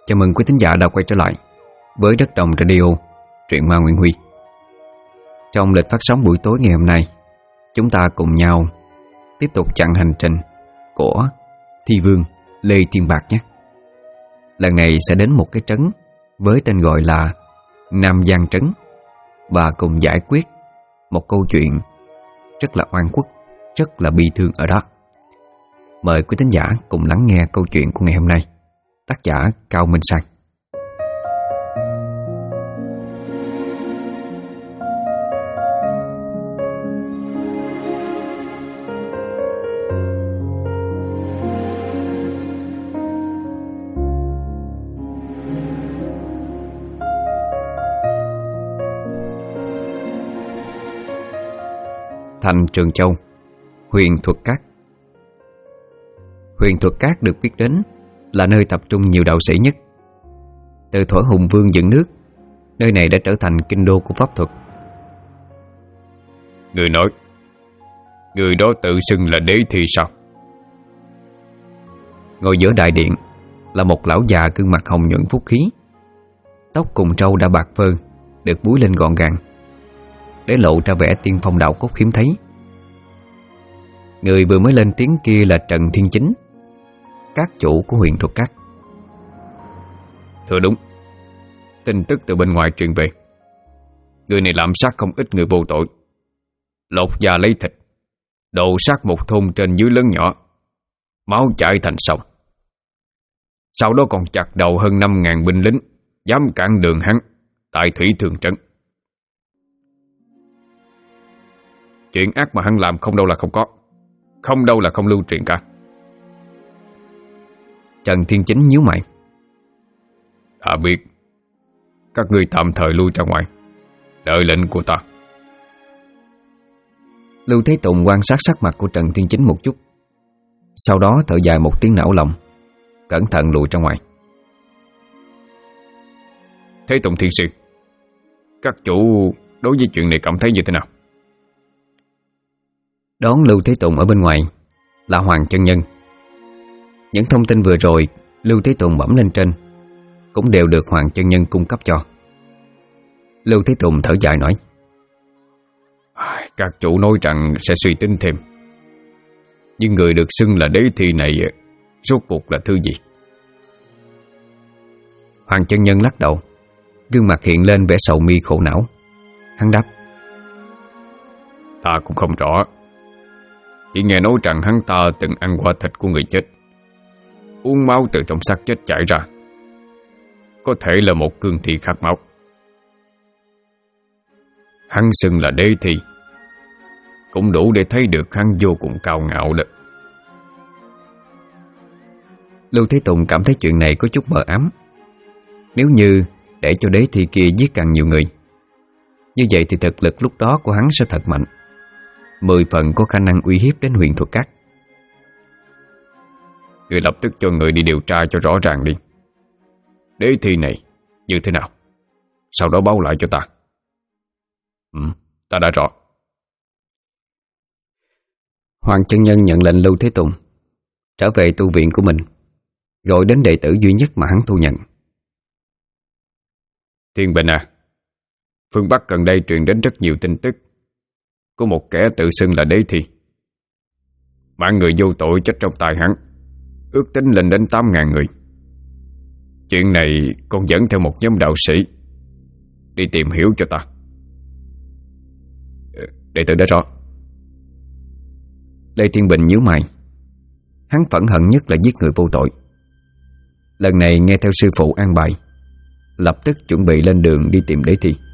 Chào mừng quý thính giả đã quay trở lại với Đất Đồng Radio, truyện ma Nguyễn Huy. Trong lịch phát sóng buổi tối ngày hôm nay, chúng ta cùng nhau tiếp tục chặng hành trình của Thi Vương Lê Thiên Bạc nhé. Lần này sẽ đến một cái trấn với tên gọi là Nam Giang Trấn và cùng giải quyết một câu chuyện rất là oan khuất, rất là bi thương ở đó. Mời quý thính giả cùng lắng nghe câu chuyện của ngày hôm nay. Tác giả Cao Minh Sang. Thành Trường Châu, huyện Thuật Cát. Huyện Thuật Cát được biết đến là nơi tập trung nhiều đạo sĩ nhất. Từ thuở Hùng Vương dựng nước, nơi này đã trở thành kinh đô của pháp thuật. Người nói, người đó tự xưng là đế thì sao? Ngồi giữa đại điện là một lão già gương mặt hồng nhuận phúc khí, tóc cùng râu đã bạc phơ, được búi lên gọn gàng, để lộ ra vẻ tiên phong đạo cốt hiếm thấy. Người vừa mới lên tiếng kia là Trần Thiên Chính, các chủ của huyện Thuật Cát. Thưa đúng, tin tức từ bên ngoài truyền về, người này lạm sát không ít người vô tội, lột da lấy thịt, đồ sát một thôn trên dưới lớn nhỏ, máu chảy thành sông. Sau đó còn chặt đầu hơn 5.000 binh lính dám cản đường hắn tại Thủy Thường Trấn. Chuyện ác mà hắn làm không đâu là không có, không đâu là không lưu truyền cả. Trần Thiên Chính nhíu mày. Ta biết, các ngươi tạm thời lui ra ngoài, đợi lệnh của ta. Lưu Thế Tùng quan sát sắc mặt của Trần Thiên Chính một chút, sau đó thở dài một tiếng não lòng, cẩn thận lùi ra ngoài. Thế Tùng Thiên Sư, các chủ đối với chuyện này cảm thấy như thế nào? Đón Lưu Thế Tùng ở bên ngoài là Hoàng Chân Nhân. Những thông tin vừa rồi Lưu Thế Tùng bẩm lên trên cũng đều được Hoàng Chân Nhân cung cấp cho. Lưu Thế Tùng thở dài nói, các chủ nói rằng sẽ suy tính thêm, nhưng người được xưng là đế thi này rốt cuộc là thứ gì? Hoàng Chân Nhân lắc đầu, gương mặt hiện lên vẻ sầu mi khổ não. Hắn đáp, ta cũng không rõ, chỉ nghe nói rằng hắn ta từng ăn qua thịt của người chết, uống máu từ trong xác chết chảy ra, có thể là một cương thi khát máu. Hắn xưng là đế thi cũng đủ để thấy được hắn vô cùng cao ngạo đó. Lưu Thế Tùng cảm thấy chuyện này có chút mờ ám. Nếu như để cho đế thi kia giết càng nhiều người, như vậy thì thực lực lúc đó của hắn sẽ thật mạnh, 10 phần có khả năng uy hiếp đến huyện Thuật Cát. Người lập tức cho người đi điều tra cho rõ ràng đi, đế thi này như thế nào, sau đó báo lại cho ta. Ta đã rõ. Hoàng Chân Nhân nhận lệnh Lưu Thế Tùng trở về tu viện của mình, gọi đến đệ tử duy nhất mà hắn thu nhận. Thiên Bình à, phương Bắc gần đây truyền đến rất nhiều tin tức có một kẻ tự xưng là đế thi, mạng người vô tội chết trong tay hắn ước tính lên đến 8.000 người. Chuyện này con dẫn theo một nhóm đạo sĩ đi tìm hiểu cho ta. Đệ tử đã rõ. Lê Thiên Bình nhíu mày. Hắn phẫn hận nhất là giết người vô tội. Lần này nghe theo sư phụ an bài, lập tức chuẩn bị lên đường đi tìm đế thi.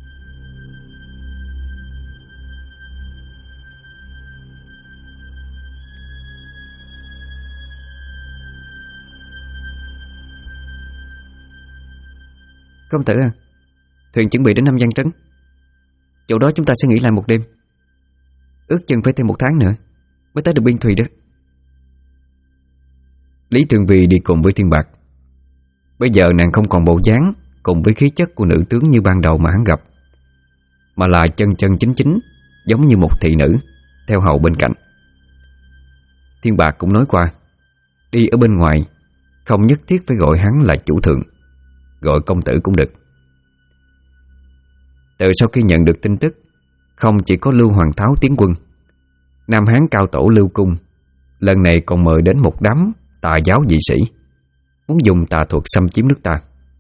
Công tử à, thuyền chuẩn bị đến Nam Giang Trấn. Chỗ đó chúng ta sẽ nghỉ lại một đêm, ước chừng phải thêm 1 tháng nữa mới tới được biên thùy đó. Lý Thường Vì đi cùng với Thiên Bạc. Bây giờ nàng không còn bộ dáng cùng với khí chất của nữ tướng như ban đầu mà hắn gặp, mà là chân chân chính chính, giống như một thị nữ theo hầu bên cạnh. Thiên Bạc cũng nói qua, đi ở bên ngoài không nhất thiết phải gọi hắn là chủ thượng, gọi công tử cũng được. Từ sau khi nhận được tin tức, không chỉ có Lưu Hoàng Tháo tiến quân, Nam Hán cao tổ Lưu Cung lần này còn mời đến một đám tà giáo dị sĩ, muốn dùng tà thuật xâm chiếm nước ta.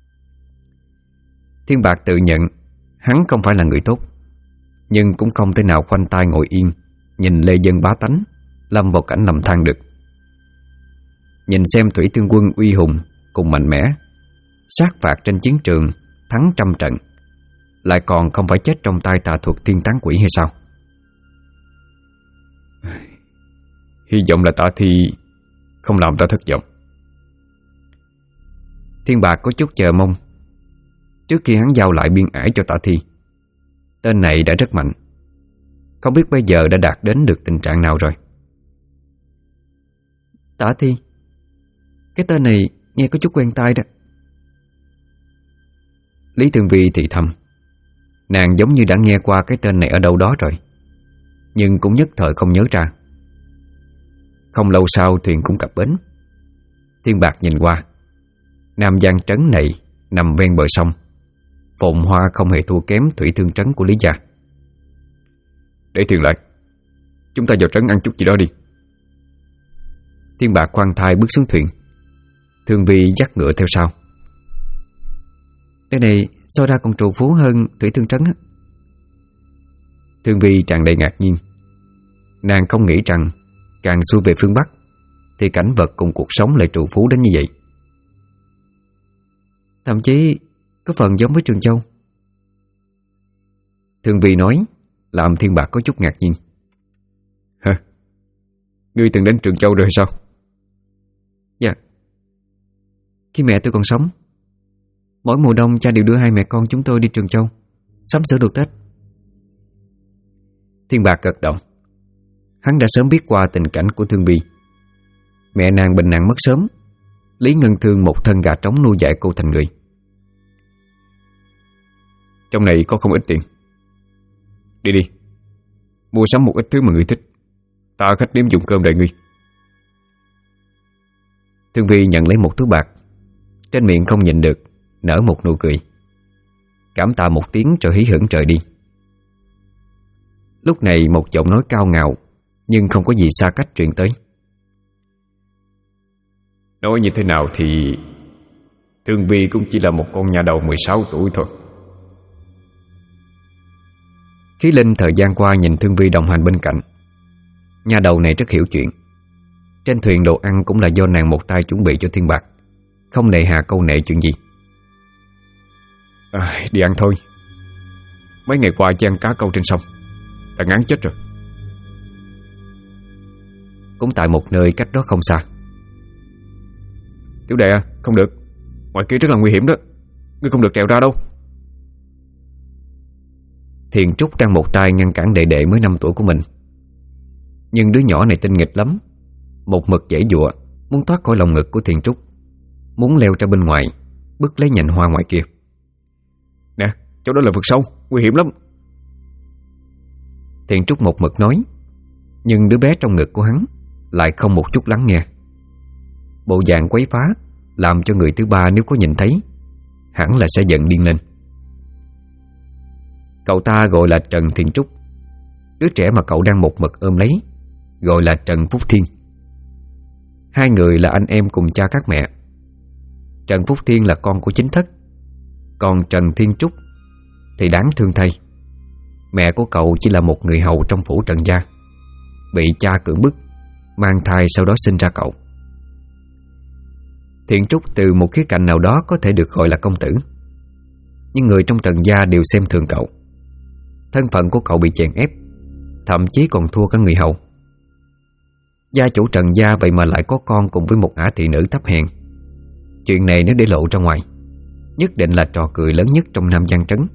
Thiên Bạc tự nhận hắn không phải là người tốt, nhưng cũng không thể nào khoanh tay ngồi yên nhìn lê dân bá tánh lâm vào cảnh lầm than được. Nhìn xem Thủy Tương quân uy hùng cùng mạnh mẽ, sát phạt trên chiến trường, thắng trăm trận, lại còn không phải chết trong tay tà thuật tiên tán quỷ hay sao? Hy vọng là Tả Thi không làm ta thất vọng. Thiên Bạc có chút chờ mong. Trước khi hắn giao lại biên ải cho Tả Thi, tên này đã rất mạnh, không biết bây giờ đã đạt đến được tình trạng nào rồi. Tả Thi, cái tên này nghe có chút quen tai đó. Lý Tường Vi thì thầm. Nàng giống như đã nghe qua cái tên này ở đâu đó rồi, nhưng cũng nhất thời không nhớ ra. Không lâu sau thuyền cũng cập bến. Thiên Bạc nhìn qua, Nam Giang trấn này nằm ven bờ sông, phồn hoa không hề thua kém Thủy Thương trấn của Lý gia. Để thuyền lại, chúng ta vào trấn ăn chút gì đó đi. Thiên Bạc khoan thai bước xuống thuyền. Thương Vi dắt ngựa theo sau. Đây này so ra còn trù phú hơn Thủy Thương trấn á. Thương Vi tràn đầy ngạc nhiên. Nàng không nghĩ rằng càng xuôi về phương Bắc thì cảnh vật cùng cuộc sống lại trù phú đến như vậy. Thậm chí có phần giống với Trường Châu. Thương Vi nói làm Thiên Bạc có chút ngạc nhiên. Hả? Ngươi từng đến Trường Châu rồi sao? Dạ. Khi mẹ tôi còn sống, mỗi mùa đông cha đều đưa hai mẹ con chúng tôi đi Trường Châu sắm sửa đồ Tết. Thiên Bạc gật đầu. Hắn đã sớm biết qua tình cảnh của Thương Vi. Mẹ nàng bệnh nặng mất sớm, Lý Ngân Thương một thân gà trống nuôi dạy cô thành người. Trong này có không ít tiền. Đi đi, mua sắm một ít thứ mà ngươi thích. Ta khách điếm dùng cơm đợi ngươi. Thương Vi nhận lấy một túi bạc, trên miệng không nhịn được nở một nụ cười, cảm tạ một tiếng rồi hí hửng trời đi. Lúc này một giọng nói cao ngạo nhưng không có gì xa cách truyền tới. Nói như thế nào thì Thương Vi cũng chỉ là một con nhà đầu 16 tuổi thôi. Khí Linh thời gian qua nhìn Thương Vi đồng hành bên cạnh. Nhà đầu này rất hiểu chuyện. Trên thuyền đồ ăn cũng là do nàng một tay chuẩn bị cho Thiên Bạc, không nề hà câu nệ chuyện gì. Đi ăn thôi. Mấy ngày qua chỉ ăn cá câu trên sông, ta ngán chết rồi. Cũng tại một nơi cách đó không xa. Tiểu đệ à, không được, ngoài kia rất là nguy hiểm đó, ngươi không được trèo ra đâu. Thiền Trúc đang một tay ngăn cản đệ đệ mới 5 tuổi của mình. Nhưng đứa nhỏ này tinh nghịch lắm, một mực giãy giụa muốn thoát khỏi lòng ngực của Thiền Trúc, muốn leo ra bên ngoài bứt lấy nhành hoa ngoài kia. Nè, chỗ đó là vực sâu, nguy hiểm lắm. Thiền Trúc một mực nói, nhưng đứa bé trong ngực của hắn lại không một chút lắng nghe. Bộ dạng quấy phá làm cho người thứ ba nếu có nhìn thấy hẳn là sẽ giận điên lên. Cậu ta gọi là Trần Thiên Trúc. Đứa trẻ mà cậu đang một mực ôm lấy gọi là Trần Phúc Thiên. Hai người là anh em cùng cha các mẹ. Trần Phúc Thiên là con của chính thất, còn Trần Thiên Trúc thì đáng thương thay, mẹ của cậu chỉ là một người hầu trong phủ Trần gia, bị cha cưỡng bức mang thai, sau đó sinh ra cậu. Thiên Trúc từ một khía cạnh nào đó có thể được gọi là công tử, nhưng người trong Trần gia đều xem thường cậu. Thân phận của cậu bị chèn ép, thậm chí còn thua cả người hầu. Gia chủ Trần gia vậy mà lại có con cùng với một ả thị nữ thấp hèn. Chuyện này nếu để lộ ra ngoài, nhất định là trò cười lớn nhất trong Nam Giang trấn.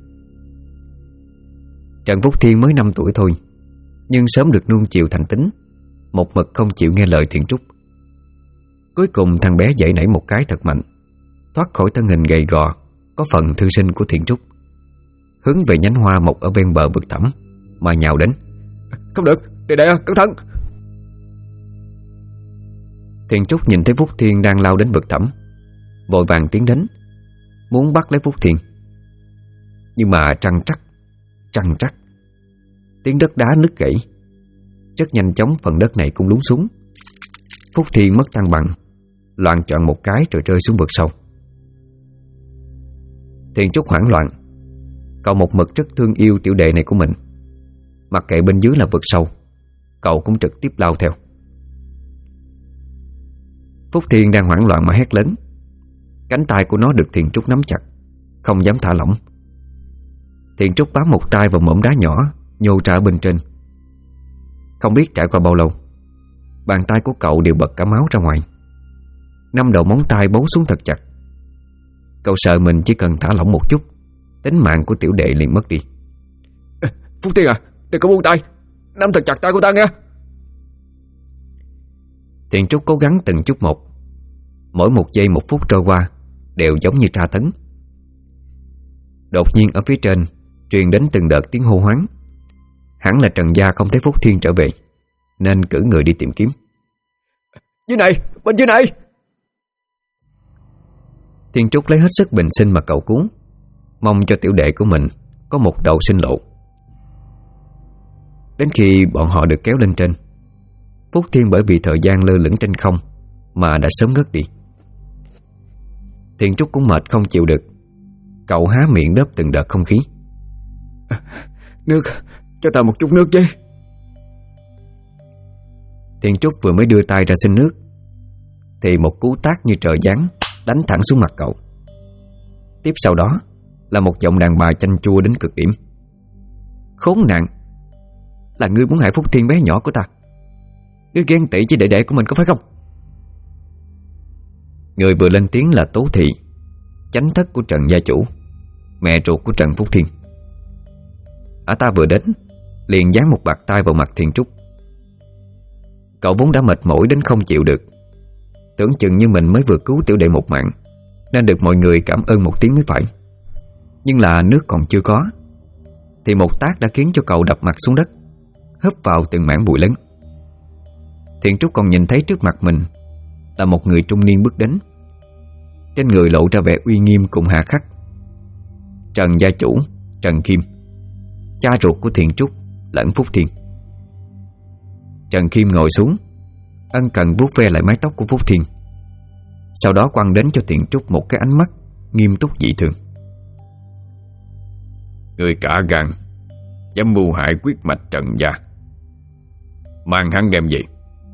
Trần Phúc Thiên mới 5 tuổi thôi, nhưng sớm được nuông chiều thành tính, một mực không chịu nghe lời Thiên Trúc. Cuối cùng thằng bé giãy nảy một cái thật mạnh, thoát khỏi thân hình gầy gò có phần thư sinh của Thiên Trúc, hướng về nhánh hoa mọc ở ven bờ vực thẳm mà nhào đến. Không được, đệ đệ cẩn thận. Thiên Trúc nhìn thấy Phúc Thiên đang lao đến vực thẳm, vội vàng tiến đến. muốn bắt lấy Phúc Thiên. Nhưng mà trăng trắc, tiếng đất đá nứt gãy. Rất nhanh chóng phần đất này cũng lún xuống. Phúc Thiên mất thăng bằng, loạng choạng một cái rồi rơi xuống vực sâu. Thiền Trúc hoảng loạn. Cậu một mực rất thương yêu tiểu đệ này của mình. Mặc kệ bên dưới là vực sâu, cậu cũng trực tiếp lao theo. Phúc Thiên đang hoảng loạn mà hét lớn. Cánh tay của nó được Thiền Trúc nắm chặt, không dám thả lỏng. Thiền Trúc bám một tay vào mỏm đá nhỏ nhô ra ở bên trên. Không biết trải qua bao lâu, bàn tay của cậu đều bật cả máu ra ngoài. 5 đầu móng tay bấu xuống thật chặt. Cậu sợ mình chỉ cần thả lỏng một chút, tính mạng của tiểu đệ liền mất đi. Phúc Thiên à, đừng có buông tay, nắm thật chặt tay của ta nghe. Thiền Trúc cố gắng từng chút một. Mỗi 1 giây 1 phút trôi qua đều giống như tra tấn. Đột nhiên ở phía trên truyền đến từng đợt tiếng hô hoáng. Hẳn là Trần Gia không thấy Phúc Thiên trở về, nên cử người đi tìm kiếm. Dưới này, bên dưới này. Thiền Trúc lấy hết sức bình sinh mà cầu cứu, mong cho tiểu đệ của mình có một đầu sinh lộ. Đến khi bọn họ được kéo lên trên, Phúc Thiên bởi vì thời gian lơ lửng trên không mà đã sớm ngất đi. Thiền Trúc cũng mệt không chịu được. Cậu há miệng đớp từng đợt không khí. Nước, cho ta một chút nước chứ. Thiền Trúc vừa mới đưa tay ra xin nước thì một cú tát như trời giáng đánh thẳng xuống mặt cậu. Tiếp sau đó là một giọng đàn bà chanh chua đến cực điểm. Khốn nạn, là ngươi muốn hại Phúc Thiên bé nhỏ của ta. Ngươi ghen tị với đệ đệ của mình có phải không? Người vừa lên tiếng là Tố Thị, chánh thất của Trần gia chủ, mẹ ruột của Trần Phúc Thiên. Ả ta vừa đến liền giáng một bạt tay vào mặt Thiền Trúc. Cậu vốn đã mệt mỏi đến không chịu được, tưởng chừng như mình mới vừa cứu tiểu đệ một mạng, nên được mọi người cảm ơn một tiếng mới phải. Nhưng là nước còn chưa có thì một tát đã khiến cho cậu đập mặt xuống đất, hớp vào từng mảng bụi lớn. Thiền Trúc còn nhìn thấy trước mặt mình là một người trung niên bước đến. Trên người lộ ra vẻ uy nghiêm cùng hà khắc. Trần gia chủ Trần Khiêm, cha ruột của Thiền Trúc lẫn Phúc Thiên. Trần Khiêm ngồi xuống, ân cần vuốt ve lại mái tóc của Phúc Thiên, sau đó quăng đến cho Thiền Trúc một cái ánh mắt nghiêm túc dị thường. Người cả gan dám mưu hại huyết mạch Trần gia, mang hắn đem về.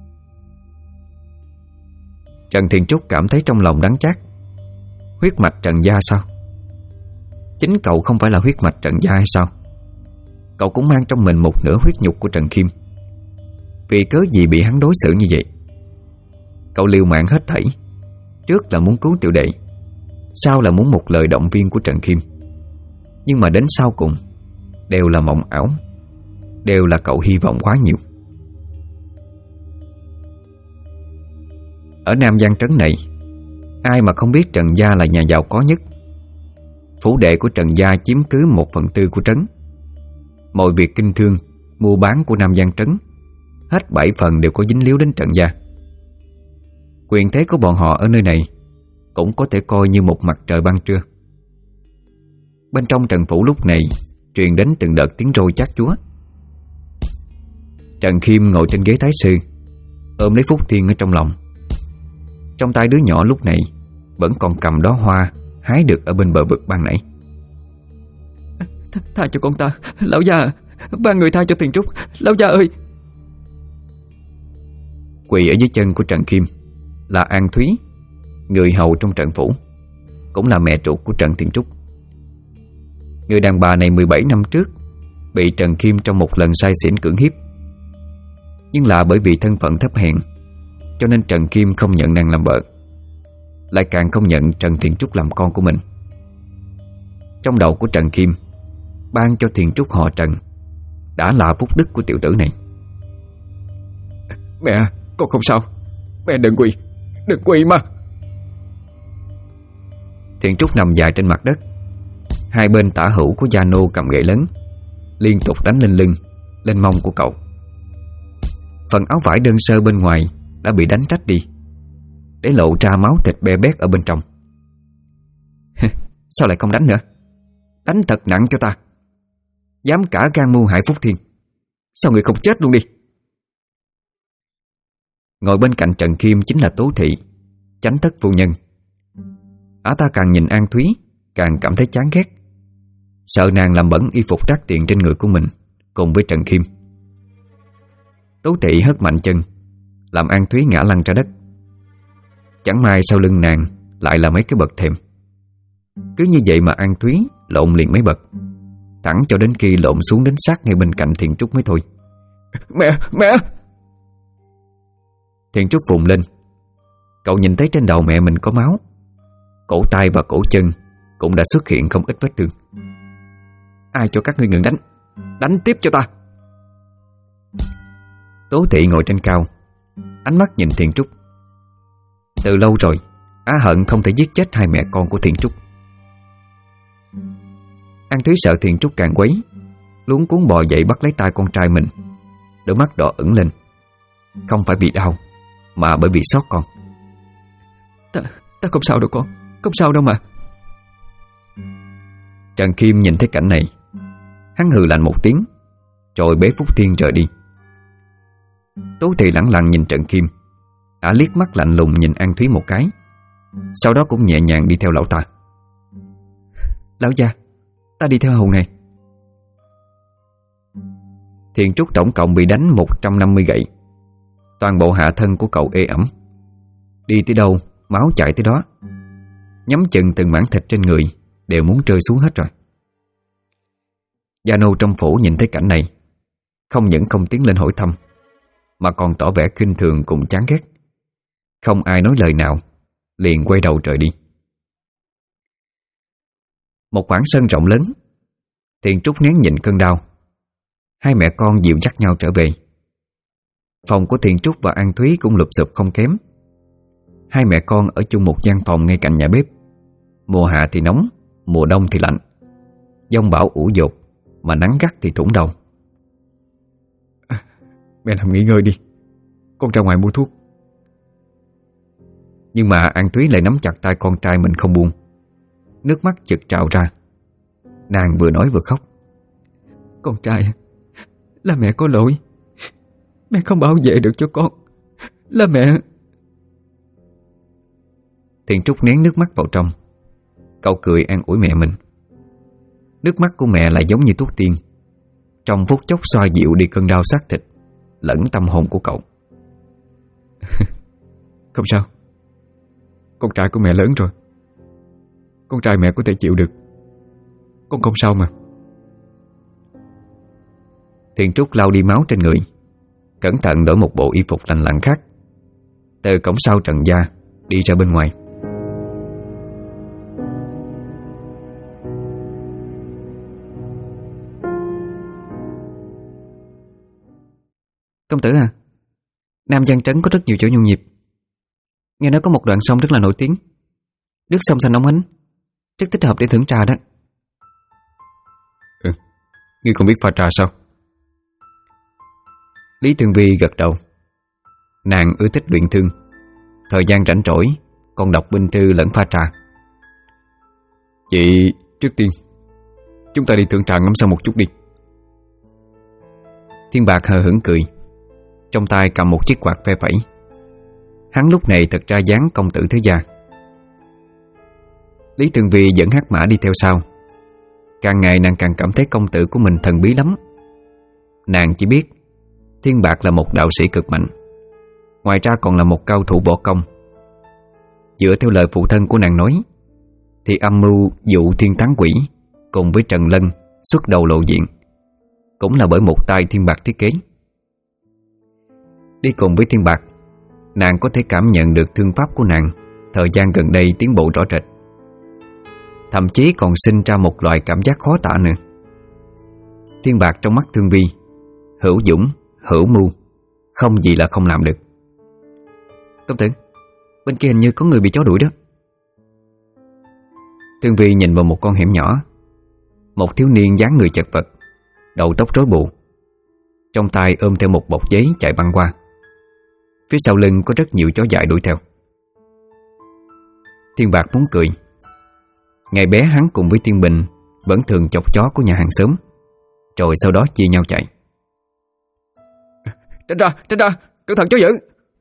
Trần Thiền Trúc cảm thấy trong lòng đắng chát. Huyết mạch Trần gia sao? Chính cậu không phải là huyết mạch Trần gia hay sao? Cậu cũng mang trong mình một nửa huyết nhục của Trần Khiêm. Vì cớ gì bị hắn đối xử như vậy? Cậu liều mạng hết thảy. Trước là muốn cứu tiểu đệ, sau là muốn một lời động viên của Trần Khiêm. Nhưng mà đến sau cùng đều là mộng ảo, đều là cậu hy vọng quá nhiều. Ở Nam Giang Trấn này, ai mà không biết Trần gia là nhà giàu có nhất. Phủ đệ của Trần gia chiếm cứ 1/4 của trấn. Mọi việc kinh thương, mua bán của Nam Giang Trấn, hết 7 phần đều có dính líu đến Trần gia. Quyền thế của bọn họ ở nơi này cũng có thể coi như một mặt trời ban trưa. Bên trong Trần phủ lúc này truyền đến từng đợt tiếng roi chát chúa. Trần Khiêm ngồi trên ghế thái sư, ôm lấy Phúc Thiên ở trong lòng. Trong tay đứa nhỏ lúc này vẫn còn cầm đóa hoa hái được ở bên bờ vực ban nãy. Tha cho con ta, lão gia, ba người tha cho Thiền Trúc, lão gia ơi. Quỳ ở dưới chân của Trần Khiêm là An Thúy, người hầu trong Trần phủ, cũng là mẹ ruột của Trần Thiền Trúc. Người đàn bà này 17 năm trước bị Trần Khiêm trong một lần say xỉn cưỡng hiếp. Nhưng là bởi vì thân phận thấp hèn, cho nên Trần Khiêm không nhận nàng làm vợ, lại càng không nhận Trần Thiền Trúc làm con của mình. Trong đầu của Trần Khiêm, ban cho Thiền Trúc họ Trần đã là phúc đức của tiểu tử này. Mẹ, con không sao. Mẹ đừng quỳ mà. Thiền Trúc nằm dài trên mặt đất. Hai bên tả hữu của gia nô cầm gậy lớn liên tục đánh lên lưng, lên mông của cậu. Phần áo vải đơn sơ bên ngoài đã bị đánh rách đi, để lộ ra máu thịt be bét ở bên trong. Sao lại không đánh nữa? Đánh thật nặng cho ta. Dám cả gan mưu hại Phúc Thiên, sao người không chết luôn đi? Ngồi bên cạnh Trần Kim chính là Tố Thị, chánh thất phu nhân. Ả ta càng nhìn An Thúy càng cảm thấy chán ghét, sợ nàng làm bẩn y phục đắt tiền trên người của mình cùng với Trần Kim. Tố Thị hất mạnh chân, làm An Thúy ngã lăn ra đất. Chẳng may sau lưng nàng lại là mấy cái bậc thềm. Cứ như vậy mà An Thúy lộn liền mấy bậc, thẳng cho đến khi lộn xuống đến sát ngay bên cạnh Thiện Trúc mới thôi. Mẹ! Thiện Trúc vùng lên. Cậu nhìn thấy trên đầu mẹ mình có máu, cổ tay và cổ chân cũng đã xuất hiện không ít vết thương. Ai cho các ngươi ngừng đánh? Đánh tiếp cho ta! Tố Thị ngồi trên cao, ánh mắt nhìn Thiện Trúc. Từ lâu rồi Á hận không thể giết chết hai mẹ con của Thiện Trúc. An Thúy sợ Thiện Trúc càng quấy, luống cuống bò dậy bắt lấy tay con trai mình. Đôi mắt đỏ ửng lên, không phải vì đau mà bởi vì xót con. Ta không sao đâu con, không sao đâu mà. Trần Kim nhìn thấy cảnh này, hắn hừ lạnh một tiếng, rồi bế Phúc Thiên rời đi. Tố Thị lẳng lặng nhìn Trần Kim. Ả liếc mắt lạnh lùng nhìn An Thúy một cái, sau đó cũng nhẹ nhàng đi theo lão ta. Lão gia, ta đi theo hầu ngài. Thiện Trúc tổng cộng bị đánh 150 gậy. Toàn bộ hạ thân của cậu ê ẩm, đi tới đâu máu chảy tới đó. Nhắm chừng từng mảng thịt trên người đều muốn rơi xuống hết rồi. Gia nô trong phủ nhìn thấy cảnh này, không những không tiến lên hỏi thăm, mà còn tỏ vẻ khinh thường cùng chán ghét. Không ai nói lời nào, liền quay đầu rời đi. Một khoảng sân rộng lớn, Thiện Trúc nén nhịn cơn đau. Hai mẹ con dìu dắt nhau trở về. Phòng của Thiện Trúc và An Thúy cũng lụp xụp không kém. Hai mẹ con ở chung một gian phòng ngay cạnh nhà bếp. Mùa hạ thì nóng, mùa đông thì lạnh. Giông bão ủ dột, mà nắng gắt thì thủng đầu. Mẹ nằm nghỉ ngơi đi, con ra ngoài mua thuốc. Nhưng mà An Thúy lại nắm chặt tay con trai mình không buông. Nước mắt chực trào ra. Nàng vừa nói vừa khóc. Con trai, là mẹ có lỗi. Mẹ không bảo vệ được cho con. Là mẹ. Thiện Trúc nén nước mắt vào trong. Cậu cười an ủi mẹ mình. Nước mắt của mẹ lại giống như thuốc tiên, trong phút chốc xoa dịu đi cơn đau xác thịt lẫn tâm hồn của cậu. Không sao, con trai của mẹ lớn rồi, con trai mẹ có thể chịu được. Con không sao mà. Thiện Trúc lau đi máu trên người, cẩn thận đổi một bộ y phục lành lặn khác, từ cổng sau Trần gia đi ra bên ngoài. Công tử à, Nam Giang Trấn có rất nhiều chỗ nhộn nhịp. Nghe nói có một đoạn sông rất là nổi tiếng, nước sông xanh óng ánh, rất thích hợp để thưởng trà đó. Ngươi còn biết pha trà sao? Lý Tường Vi gật đầu. Nàng ưa thích luyện thương, thời gian rảnh rỗi còn đọc binh thư lẫn pha trà. Vậy trước tiên chúng ta đi thưởng trà ngắm sông một chút đi. Thiên Bạc hờ hững cười, trong tay cầm một chiếc quạt phe phẩy. Hắn lúc này thật ra dáng công tử thế gia. Lý Tường Vi dẫn hắc mã đi theo sau. Càng ngày nàng càng cảm thấy công tử của mình thần bí lắm. Nàng chỉ biết Thiên Bạc là một đạo sĩ cực mạnh, ngoài ra còn là một cao thủ võ công. Dựa theo lời phụ thân của nàng nói, thì âm mưu dụ Thiên Thắng Quỷ cùng với Trần Lân xuất đầu lộ diện cũng là bởi một tay Thiên Bạc thiết kế. Đi cùng với Thiên Bạc, nàng có thể cảm nhận được thương pháp của nàng thời gian gần đây tiến bộ rõ rệt, thậm chí còn sinh ra một loại cảm giác khó tả nữa. Thiên Bạc trong mắt Thương Vi hữu dũng, hữu mưu, không gì là không làm được. Công tử, bên kia hình như có người bị chó đuổi đó. Thương Vi nhìn vào một con hẻm nhỏ. Một thiếu niên dáng người chật vật, đầu tóc rối bù, trong tay ôm theo một bọc giấy chạy băng qua. Phía sau lưng có rất nhiều chó dại đuổi theo. Thiên Bạc muốn cười, Ngày bé hắn cùng với Tiên Bình vẫn thường chọc chó của nhà hàng xóm, rồi sau đó chia nhau chạy. Tránh ra, cẩn thận chó dữ.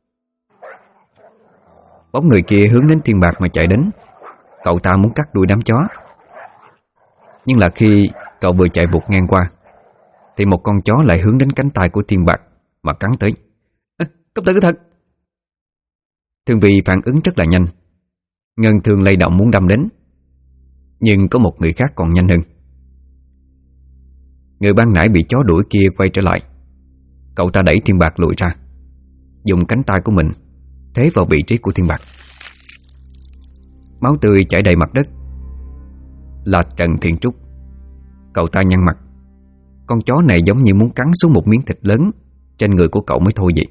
Bóng người kia hướng đến Thiên Bạc mà chạy đến. Cậu ta muốn cắt đuôi đám chó, nhưng là khi cậu vừa chạy vụt ngang qua thì một con chó lại hướng đến cánh tay của Thiên Bạc mà cắn tới. Cẩn thận. Thương Vi phản ứng rất là nhanh, ngân thương lay động muốn đâm đến, nhưng có một người khác còn nhanh hơn. Người ban nãy bị chó đuổi kia quay trở lại. Cậu ta đẩy Thiên Bạc lùi ra, dùng cánh tay của mình thế vào vị trí của Thiên Bạc. Máu tươi chảy đầy mặt đất. Là Trần Thiên Trúc. Cậu ta nhăn mặt. Con chó này giống như muốn cắn xuống một miếng thịt lớn trên người của cậu mới thôi vậy.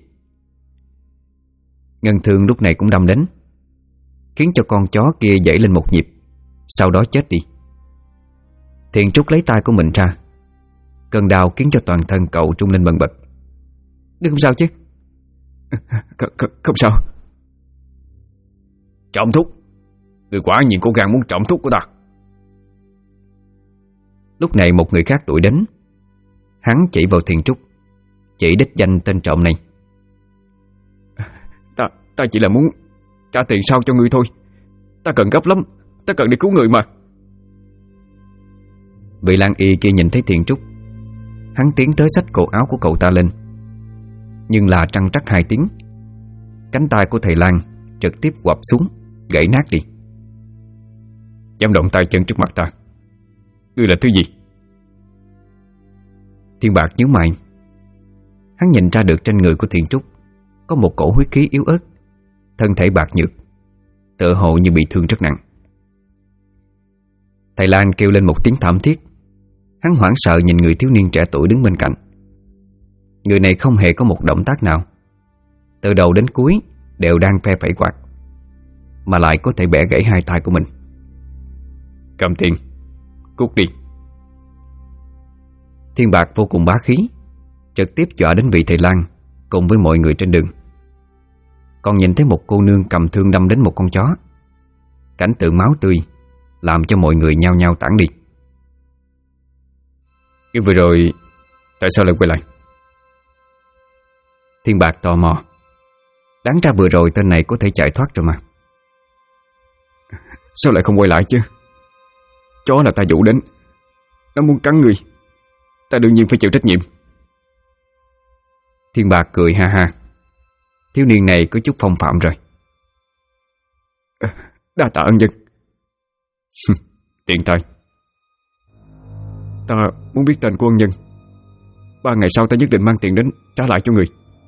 Ngân thương lúc này cũng đâm đến, khiến cho con chó kia dãy lên một nhịp, sau đó chết đi. Thiên Trúc lấy tay của mình ra. Cơn đau khiến cho toàn thân cậu trung lên bần bật. Đừng không sao chứ? Không sao. Trọng thúc, người quả nhiên có gan muốn trọng thúc của ta. Lúc này một người khác đuổi đến. Hắn chỉ vào Thiên Trúc, chỉ đích danh tên trộm này. Ta chỉ là muốn trả tiền sau cho ngươi thôi. Ta cần gấp lắm, ta cần đi cứu người mà. Vị Lan Y kia nhìn thấy Thiên Trúc, hắn tiến tới xách cổ áo của cậu ta lên, nhưng là trăng trắc hai tiếng, cánh tay của thầy Lan trực tiếp quặp xuống, gãy nát đi. Dám động tay chân trước mặt ta, ngươi là thứ gì? Thiên Bạc nhíu mày. Hắn nhìn ra được trên người của Thiên Trúc có một cổ huyết khí yếu ớt, thân thể bạc nhược, tựa hồ như bị thương rất nặng. Thầy Lan kêu lên một tiếng thảm thiết. Hắn hoảng sợ nhìn người thiếu niên trẻ tuổi đứng bên cạnh. Người này không hề có một động tác nào, từ đầu đến cuối đều đang phe phẩy quạt, mà lại có thể bẻ gãy hai tay của mình. Cầm tiền, cút đi. Thiên Bạc vô cùng bá khí, trực tiếp dọa đến vị thầy Lan cùng với mọi người trên đường. Còn nhìn thấy một cô nương cầm thương đâm đến một con chó. Cảnh tượng máu tươi làm cho mọi người nhao nhao tản đi. Nhưng vừa rồi tại sao lại quay lại? Thiên Bạc tò mò. Đáng ra vừa rồi tên này có thể chạy thoát rồi mà. Sao lại không quay lại chứ? Chó là ta dụ đến, nó muốn cắn người, ta đương nhiên phải chịu trách nhiệm. Thiên Bạc cười ha ha. Thiếu niên này có chút phong phạm rồi. Đa tạ ân nhân. Tiện tay. Ta muốn biết tên của ân nhân. 3 ngày sau ta nhất định mang tiền đến trả lại cho người.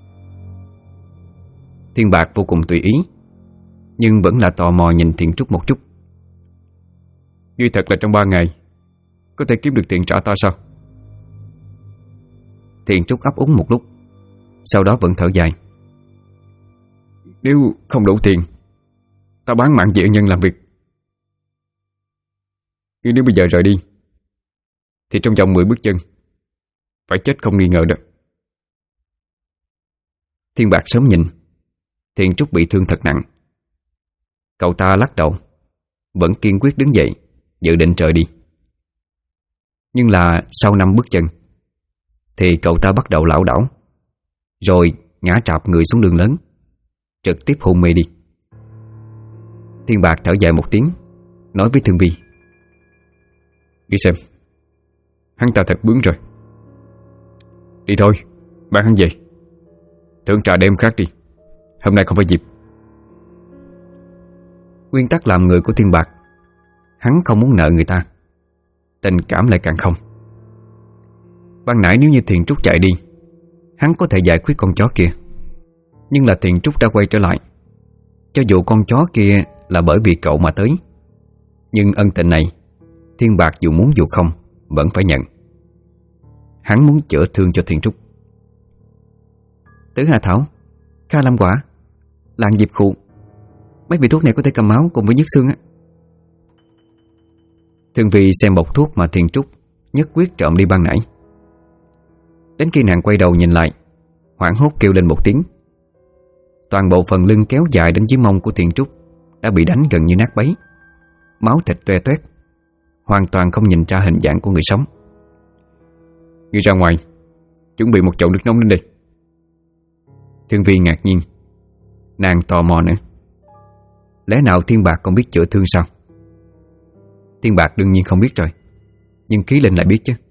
Thiên Bạc vô cùng tùy ý, nhưng vẫn là tò mò nhìn Thiên Trúc một chút. Ngươi thật là trong 3 ngày có thể kiếm được tiền trả ta sao? Thiên Trúc ấp úng một lúc, sau đó vẫn thở dài. Nếu không đủ tiền, ta bán mạng vì ân nhân làm việc. Nhưng nếu bây giờ rời đi thì trong vòng 10 bước chân phải chết không nghi ngờ đó. Thiên Bạc sớm nhìn Thiên Trúc bị thương thật nặng. Cậu ta lắc đầu, vẫn kiên quyết đứng dậy, dự định rời đi. Nhưng là sau 5 bước chân thì cậu ta bắt đầu lảo đảo, rồi ngã trạp người xuống đường lớn, trực tiếp hôn mê đi. Thiên Bạc thở dài một tiếng, nói với Thương Vi: Đi xem, hắn ta thật bướng rồi. Đi thôi, mang hắn về, thưởng trà đêm khác đi, hôm nay không phải dịp. Nguyên tắc làm người của Thiên Bạc, hắn không muốn nợ người ta, tình cảm lại càng không. Ban nãy nếu như Thiên Trúc chạy đi, hắn có thể giải quyết con chó kia. Nhưng là Thiên Trúc đã quay trở lại. Cho dù con chó kia là bởi vì cậu mà tới, nhưng ân tình này Thiên Bạc dù muốn dù không vẫn phải nhận. Hắn muốn chữa thương cho Thiên Trúc. Tử Hà Thảo, Kha Lam Quả, Lạng Diệp Khụ, mấy vị thuốc này có thể cầm máu cùng với nhức xương á. Thương Vi xem bọc thuốc mà Thiên Trúc nhất quyết trộm đi ban nãy. Đến khi nàng quay đầu nhìn lại, hoảng hốt kêu lên một tiếng. Toàn bộ phần lưng kéo dài đến dưới mông của Thiên Trúc đã bị đánh gần như nát bấy, máu thịt toe toét, hoàn toàn không nhìn ra hình dạng của người sống. Ngươi ra ngoài, chuẩn bị một chậu nước nóng lên đây. Thương Vi ngạc nhiên, nàng tò mò nữa. Lẽ nào Thiên Bạc còn biết chữa thương sao? Thiên Bạc đương nhiên không biết rồi, nhưng Khí Linh lại biết chứ.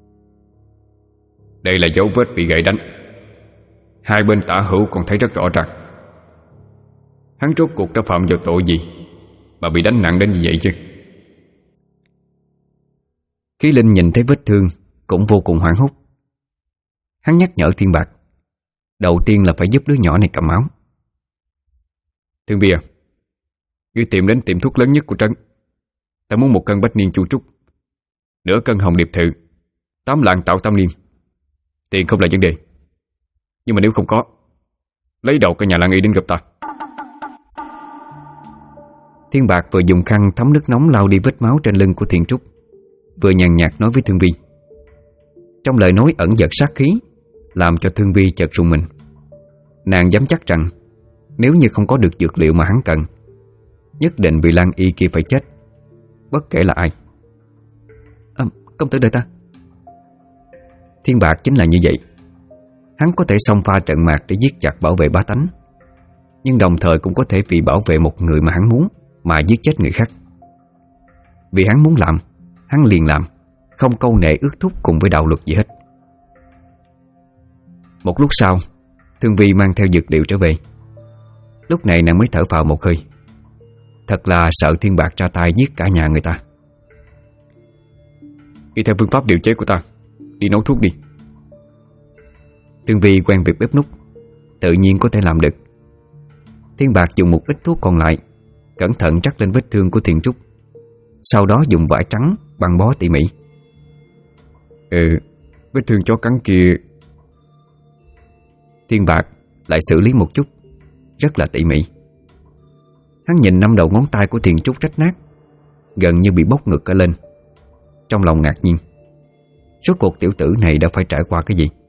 Đây là dấu vết bị gậy đánh. Hai bên tả hữu còn thấy rất rõ ràng. Hắn rốt cuộc đã phạm vào tội gì mà bị đánh nặng đến như vậy chứ? Khí Linh nhìn thấy vết thương cũng vô cùng hoảng hốt. Hắn nhắc nhở Thiên Bạc, đầu tiên là phải giúp đứa nhỏ này cầm máu. Thương Vi à, ngươi tìm đến tiệm thuốc lớn nhất của trấn. Ta muốn 1 cân bách niên chu trúc, nửa cân hồng điệp thự, 8 lạng tạo tam niên. Tiền không là vấn đề, nhưng mà nếu không có, lấy đầu cả nhà làng y đến gặp ta. Thiên Bạc vừa dùng khăn thấm nước nóng lau đi vết máu trên lưng của Thiện Trúc, vừa nhàn nhạt nói với Thương Vi. Trong lời nói ẩn dật sát khí, làm cho Thương Vi chợt rùng mình. Nàng dám chắc rằng nếu như không có được dược liệu mà hắn cần, nhất định vị lang y kia phải chết, bất kể là ai. Công tử đợi ta. Thiên Bạc chính là như vậy. Hắn có thể xông pha trận mạc để giết chặt bảo vệ bá tánh, nhưng đồng thời cũng có thể vì bảo vệ một người mà hắn muốn mà giết chết người khác. Vì hắn muốn làm, hắn liền làm, không câu nệ ước thúc cùng với đạo luật gì hết. Một lúc sau, Thương Vi mang theo dược liệu trở về. Lúc này nàng mới thở phào một hơi. Thật là sợ Thiên Bạc ra tay giết cả nhà người ta. Đi theo phương pháp điều chế của ta, đi nấu thuốc đi. Thương Vi quen việc bếp núc, tự nhiên có thể làm được. Thiên Bạc dùng một ít thuốc còn lại, cẩn thận trắc lên vết thương của Thiện Trúc, sau đó dùng vải trắng băng bó tỉ mỉ. Vết thương chó cắn kia. Thiên Bạc lại xử lý một chút, rất là tỉ mỉ. Hắn nhìn 5 đầu ngón tay của Thiện Trúc rách nát, gần như bị bốc ngực cả lên. Trong lòng ngạc nhiên, rốt cuộc tiểu tử này đã phải trải qua cái gì?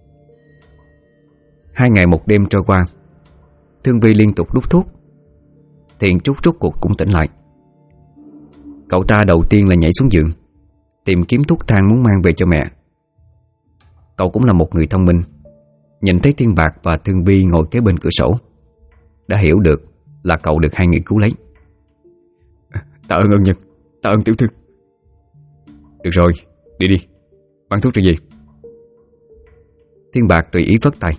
2 ngày 1 đêm trôi qua, Thương Vi liên tục đút thuốc. Thiện Trúc rốt cuộc cũng tỉnh lại. Cậu ta đầu tiên là nhảy xuống giường, tìm kiếm thuốc thang muốn mang về cho mẹ. Cậu cũng là một người thông minh, nhìn thấy Thiên Bạc và Thương Vi ngồi kế bên cửa sổ, đã hiểu được là cậu được hai người cứu lấy. Tạ ơn ân nhân, tạ ơn tiểu thư. Được rồi, đi đi, mang thuốc ra gì? Thiên Bạc tùy ý vất tay.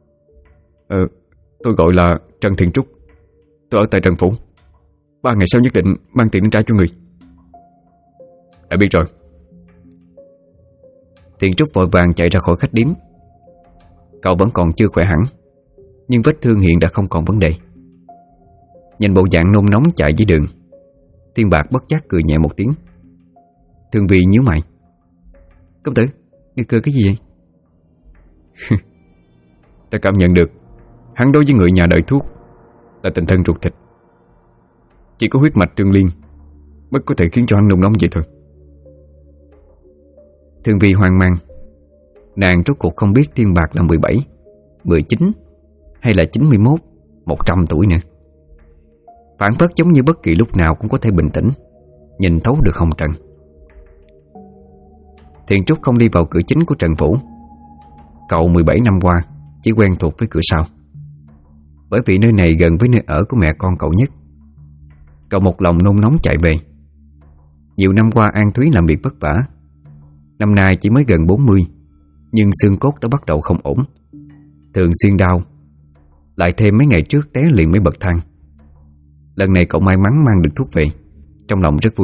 Tôi gọi là Trần Thiện Trúc, tôi ở tại Trần Phủ. 3 ngày sau nhất định mang tiền đến trả cho người. Đã biết rồi. Thiện Trúc vội vàng chạy ra khỏi khách điếm. Cậu vẫn còn chưa khỏe hẳn, nhưng vết thương hiện đã không còn vấn đề. Nhìn bộ dạng nôn nóng chạy dưới đường, Thiên Bạc bất giác cười nhẹ một tiếng. Thương Vi nhíu mày. Công tử, ngươi cười cái gì vậy? Ta cảm nhận được hắn đối với người nhà đời thuốc là tình thân ruột thịt. Chỉ có huyết mạch tương liên mới có thể khiến cho hắn nôn nóng vậy thôi. Thương Vi hoang mang. Nàng rốt cuộc không biết Thiên Bạc là 17, 19 hay là 91, 100 tuổi nữa. Phản phất giống như bất kỳ lúc nào cũng có thể bình tĩnh, nhìn thấu được hồng trần. Thiện Trúc không đi vào cửa chính của Trần Phủ. Cậu 17 năm qua chỉ quen thuộc với cửa sau, bởi vì nơi này gần với nơi ở của mẹ con cậu nhất. Cậu một lòng nôn nóng chạy về. Nhiều năm qua An Thúy làm việc vất vả. Năm nay chỉ mới gần 40, nhưng xương cốt đã bắt đầu không ổn, thường xuyên đau. Lại thêm mấy ngày trước té liền mấy bậc thang. Lần này cậu may mắn mang được thuốc về, trong lòng rất vui.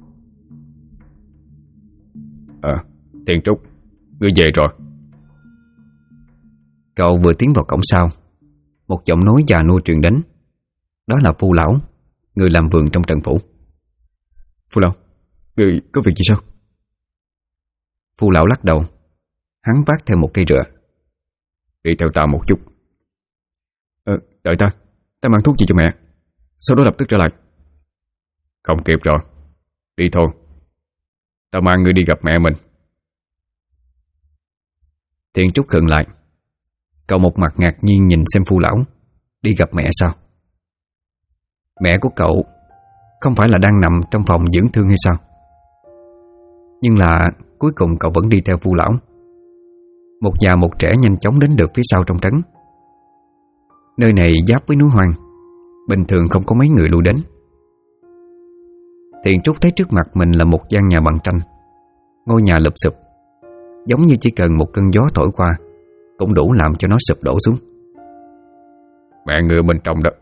Thiện Trúc, ngươi về rồi. Cậu vừa tiến vào cổng sau, một giọng nói già nua truyền đến. Đó là Phu Lão, người làm vườn trong Trần Phủ. Phu Lão, ngươi có việc gì sao? Phu Lão lắc đầu. Hắn vác theo một cây rựa. Đi theo ta một chút. Đợi ta mang thuốc gì cho mẹ, sau đó lập tức trở lại. Không kịp rồi, đi thôi. Ta mang ngươi đi gặp mẹ mình. Thiện Trúc khựng lại. Cậu một mặt ngạc nhiên nhìn xem Phu Lão. Đi gặp mẹ sao? Mẹ của cậu không phải là đang nằm trong phòng dưỡng thương hay sao? Nhưng là cuối cùng cậu vẫn đi theo Phu lão. Một già một trẻ nhanh chóng đến được phía sau trong trấn. Nơi này giáp với núi hoang, bình thường không có mấy người lui đến. Thiện Trúc thấy trước mặt mình là một gian nhà bằng tranh. Ngôi nhà lụp xụp, giống như chỉ cần một cơn gió thổi qua cũng đủ làm cho nó sụp đổ xuống. Mẹ người bên trong đó.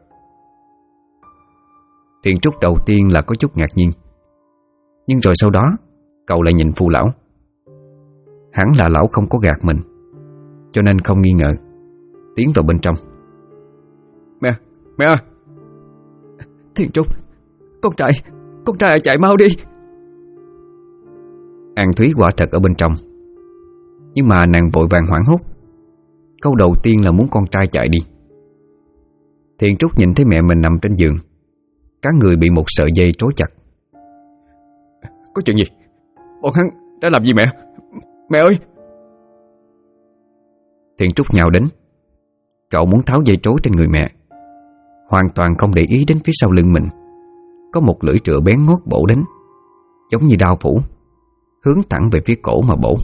Thiện Trúc đầu tiên là có chút ngạc nhiên, nhưng rồi sau đó cậu lại nhìn Phu lão. Hẳn là lão không có gạt mình, cho nên không nghi ngờ, tiến vào bên trong. Mẹ ơi! Thiện Trúc, con trai chạy mau đi. An Thúy quả thật ở bên trong, nhưng mà nàng vội vàng hoảng hốt. Câu đầu tiên là muốn con trai chạy đi. Thiện Trúc nhìn thấy mẹ mình nằm trên giường, cả người bị một sợi dây trói chặt. Có chuyện gì? Bọn hắn đã làm gì mẹ? Mẹ ơi! Thiện Trúc nhào đến. Cậu muốn tháo dây trói trên người mẹ, hoàn toàn không để ý đến phía sau lưng mình có một lưỡi trựa bén ngót bổ đến, giống như đao phủ, hướng thẳng về phía cổ mà bổ.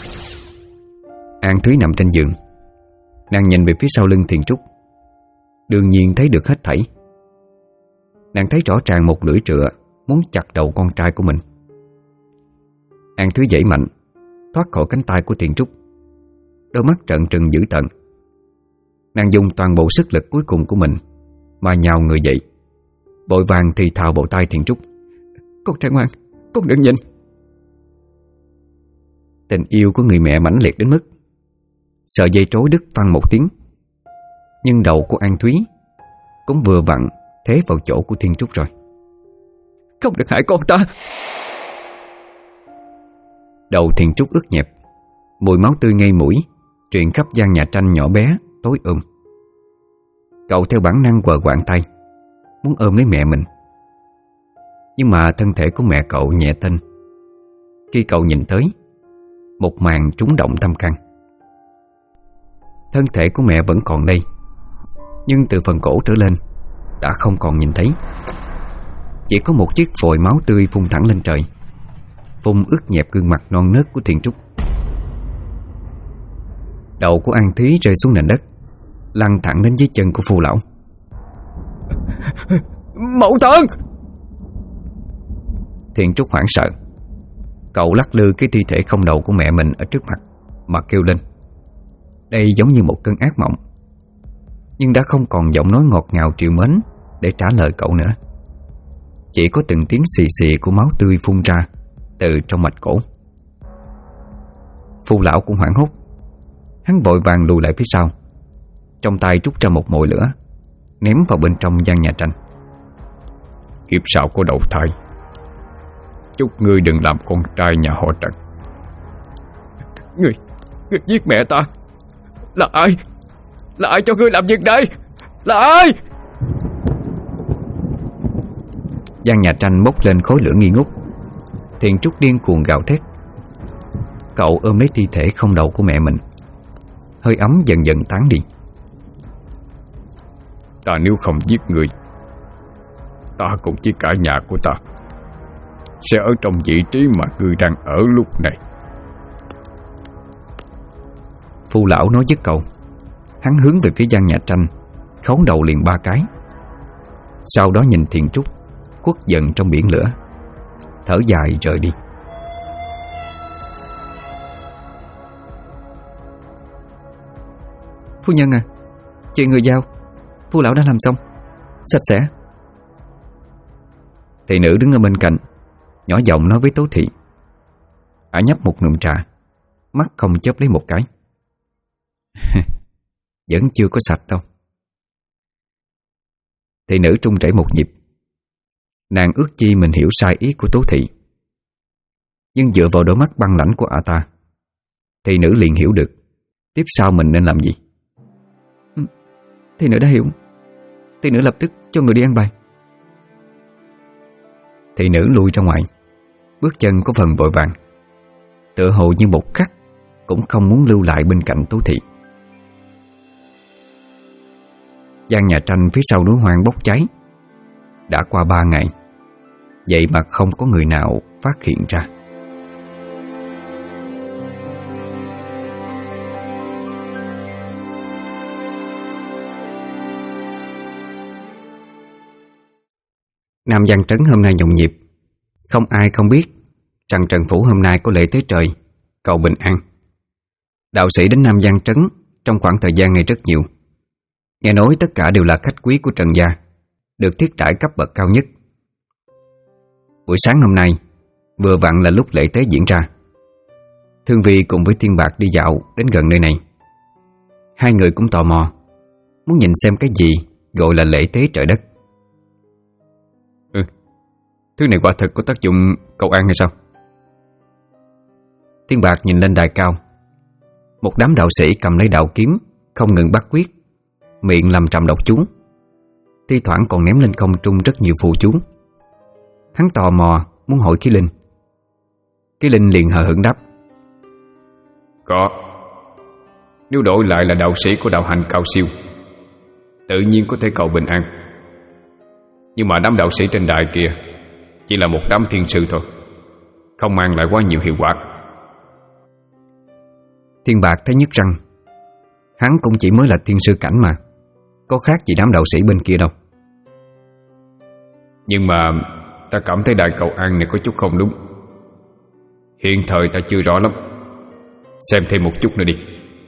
An Thúy nằm trên giường, nàng nhìn về phía sau lưng Thiện Trúc, đương nhiên thấy được hết thảy. Nàng thấy rõ ràng một lưỡi trựa muốn chặt đầu con trai của mình. An Thúy giãy mạnh, thoát khỏi cánh tay của Thiện Trúc, đôi mắt trợn trừng dữ tợn. Nàng dùng toàn bộ sức lực cuối cùng của mình mà nhào người dậy, vội vàng thì thào bộ tai Thiện Trúc. Con trai ngoan, con đừng nhìn. Tình yêu của người mẹ mãnh liệt đến mức sợi dây trói đứt văng một tiếng, nhưng đầu của An Thúy cũng vừa vặn thế vào chỗ của Thiện Trúc rồi. Không được hại con ta. Đầu Thiện Trúc ướt nhẹp, mùi máu tươi ngây mũi truyền khắp gian nhà tranh nhỏ bé tối Cậu theo bản năng quờ quạng tay, muốn ôm lấy mẹ mình. Nhưng mà thân thể của mẹ cậu nhẹ tênh. Khi cậu nhìn tới, một màn trúng động tâm can. Thân thể của mẹ vẫn còn đây, nhưng từ phần cổ trở lên đã không còn nhìn thấy. Chỉ có một chiếc phồi máu tươi phun thẳng lên trời, phun ướt nhẹp gương mặt non nớt của Thiện Trúc. Đầu của An Thúy rơi xuống nền đất, lăn thẳng đến dưới chân của Phu lão. Mẫu thân! Thiện Trúc hoảng sợ. Cậu lắc lư cái thi thể không đầu của mẹ mình ở trước mặt mà kêu lên. Đây giống như một cơn ác mộng, nhưng đã không còn giọng nói ngọt ngào trìu mến để trả lời cậu nữa. Chỉ có từng tiếng xì xì của máu tươi phun ra từ trong mạch cổ. Phu lão cũng hoảng hốt. Hắn vội vàng lùi lại phía sau, trong tay rút ra một mồi lửa, ném vào bên trong gian nhà tranh. Kiếp sau có đầu thai, chúc ngươi đừng làm con trai nhà họ Trần. Ngươi giết mẹ ta. Là ai? Là ai cho ngươi làm việc đây? Là ai? Gian nhà tranh bốc lên khói lửa nghi ngút. Thiện Trúc điên cuồng gào thét. Cậu ôm lấy thi thể không đầu của mẹ mình, hơi ấm dần dần tán đi. Ta nếu không giết người, ta cùng với cả nhà của ta sẽ ở trong vị trí mà ngươi đang ở lúc này. Phu lão nói dứt câu, hắn hướng về phía gian nhà tranh, khấu đầu liền 3 cái. Sau đó nhìn Thiện Trúc khuất dần trong biển lửa, thở dài rời đi. Phu nhân à, chuyện người giao Phu lão đã làm xong, sạch sẽ. Thị nữ đứng ở bên cạnh, nhỏ giọng nói với Tố Thị. Ả nhấp một ngụm trà, mắt không chớp lấy một cái. Vẫn chưa có sạch đâu. Thị nữ trung chảy một nhịp. Nàng ước chi mình hiểu sai ý của Tố Thị, nhưng dựa vào đôi mắt băng lãnh của ả ta, thị nữ liền hiểu được tiếp sau mình nên làm gì. Thị nữ đã hiểu. Thị nữ lập tức cho người đi ăn bài. Thị nữ lui ra ngoài, bước chân có phần vội vàng, tựa hồ như một khắc cũng không muốn lưu lại bên cạnh Tố Thị. Gian nhà tranh phía sau núi hoang bốc cháy. Đã qua 3 ngày, vậy mà không có người nào phát hiện ra. Nam Văn Trấn hôm nay nhộn nhịp. Không ai không biết rằng Trần Phủ hôm nay có lễ tế trời cầu bình an. Đạo sĩ đến Nam Văn Trấn trong khoảng thời gian này rất nhiều. Nghe nói tất cả đều là khách quý của Trần gia, được thiết đãi cấp bậc cao nhất. Buổi sáng hôm nay vừa vặn là lúc lễ tế diễn ra. Thương Vi cùng với Thiên Bạc đi dạo đến gần nơi này. Hai người cũng tò mò, muốn nhìn xem cái gì gọi là lễ tế trời đất. Thứ này quả thực có tác dụng cầu an hay sao? Thiên Bạc nhìn lên đài cao. Một đám đạo sĩ cầm lấy đạo kiếm, không ngừng bắt quyết, miệng lầm trầm đọc chú, thi thoảng còn ném lên không trung rất nhiều phù chú. Hắn tò mò muốn hỏi Khí Linh. Khí Linh liền hờ hững đáp: Có. Nếu đổi lại là đạo sĩ của đạo hành cao siêu, tự nhiên có thể cầu bình an. Nhưng mà đám đạo sĩ trên đài kia chỉ là một đám thiên sư thôi, không mang lại quá nhiều hiệu quả. Thiên Bạc thấy nhức răng. Hắn cũng chỉ mới là thiên sư cảnh mà, có khác gì đám đạo sĩ bên kia đâu. Nhưng mà ta cảm thấy đại cầu an này có chút không đúng. Hiện thời ta chưa rõ lắm, xem thêm một chút nữa đi.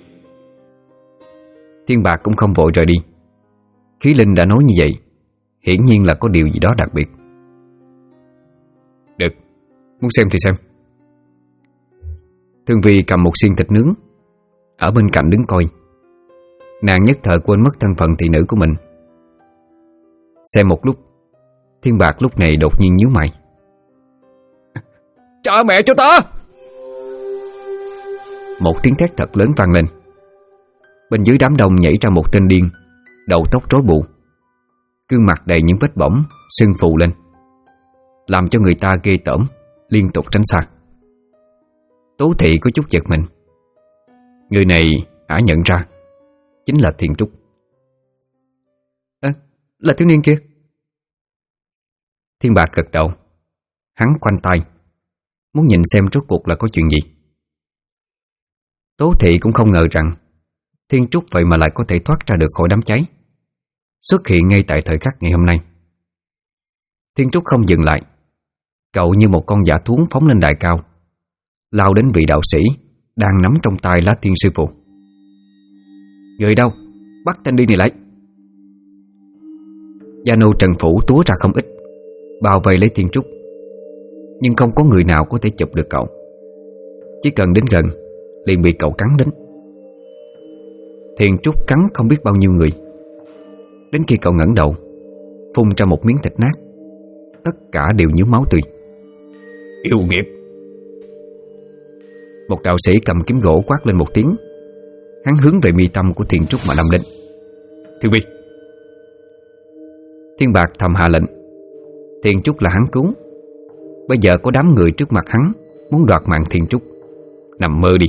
Thiên Bạc cũng không vội rời đi. Khí Linh đã nói như vậy, hiển nhiên là có điều gì đó đặc biệt. Được, muốn xem thì xem. Thương Vi cầm một xiên thịt nướng ở bên cạnh đứng coi. Nàng nhất thời quên mất thân phận thị nữ của mình. Xem một lúc, Thiên Bạc lúc này đột nhiên nhíu mày. Trả mẹ cho ta! Một tiếng thét thật lớn vang lên. Bên dưới đám đông nhảy ra một tên điên, đầu tóc rối bù, gương mặt đầy những vết bỏng, sưng phù lên, làm cho người ta ghê tởm, liên tục tránh xa. Tố Thị có chút giật mình. Người này ả nhận ra chính là Thiên Trúc. Là thiếu niên kia. Thiên Bạc gật đầu. Hắn khoanh tay, muốn nhìn xem rốt cuộc là có chuyện gì. Tố Thị cũng không ngờ rằng Thiên Trúc vậy mà lại có thể thoát ra được khỏi đám cháy, xuất hiện ngay tại thời khắc ngày hôm nay. Thiên Trúc không dừng lại, cậu như một con dã thú phóng lên đài cao, lao đến vị đạo sĩ đang nắm trong tay lá thiên sư phụ. Người đâu? Bắt tên đi này lại. Gia nô Trần Phủ túa ra không ít, bao vây lấy Thiên Trúc, nhưng không có người nào có thể chụp được cậu. Chỉ cần đến gần liền bị cậu cắn đến. Thiên Trúc cắn không biết bao nhiêu người, đến khi cậu ngẩng đầu, phun ra một miếng thịt nát, tất cả đều nhuốm máu tươi. Yêu nghiệt! Một đạo sĩ cầm kiếm gỗ quát lên một tiếng. Hắn hướng về mi tâm của Thiên Trúc mà đâm đến. Thương Vi! Thiên Bạc thầm hạ lệnh. Thiên Trúc là hắn cứu, bây giờ có đám người trước mặt hắn muốn đoạt mạng Thiên Trúc. Nằm mơ đi.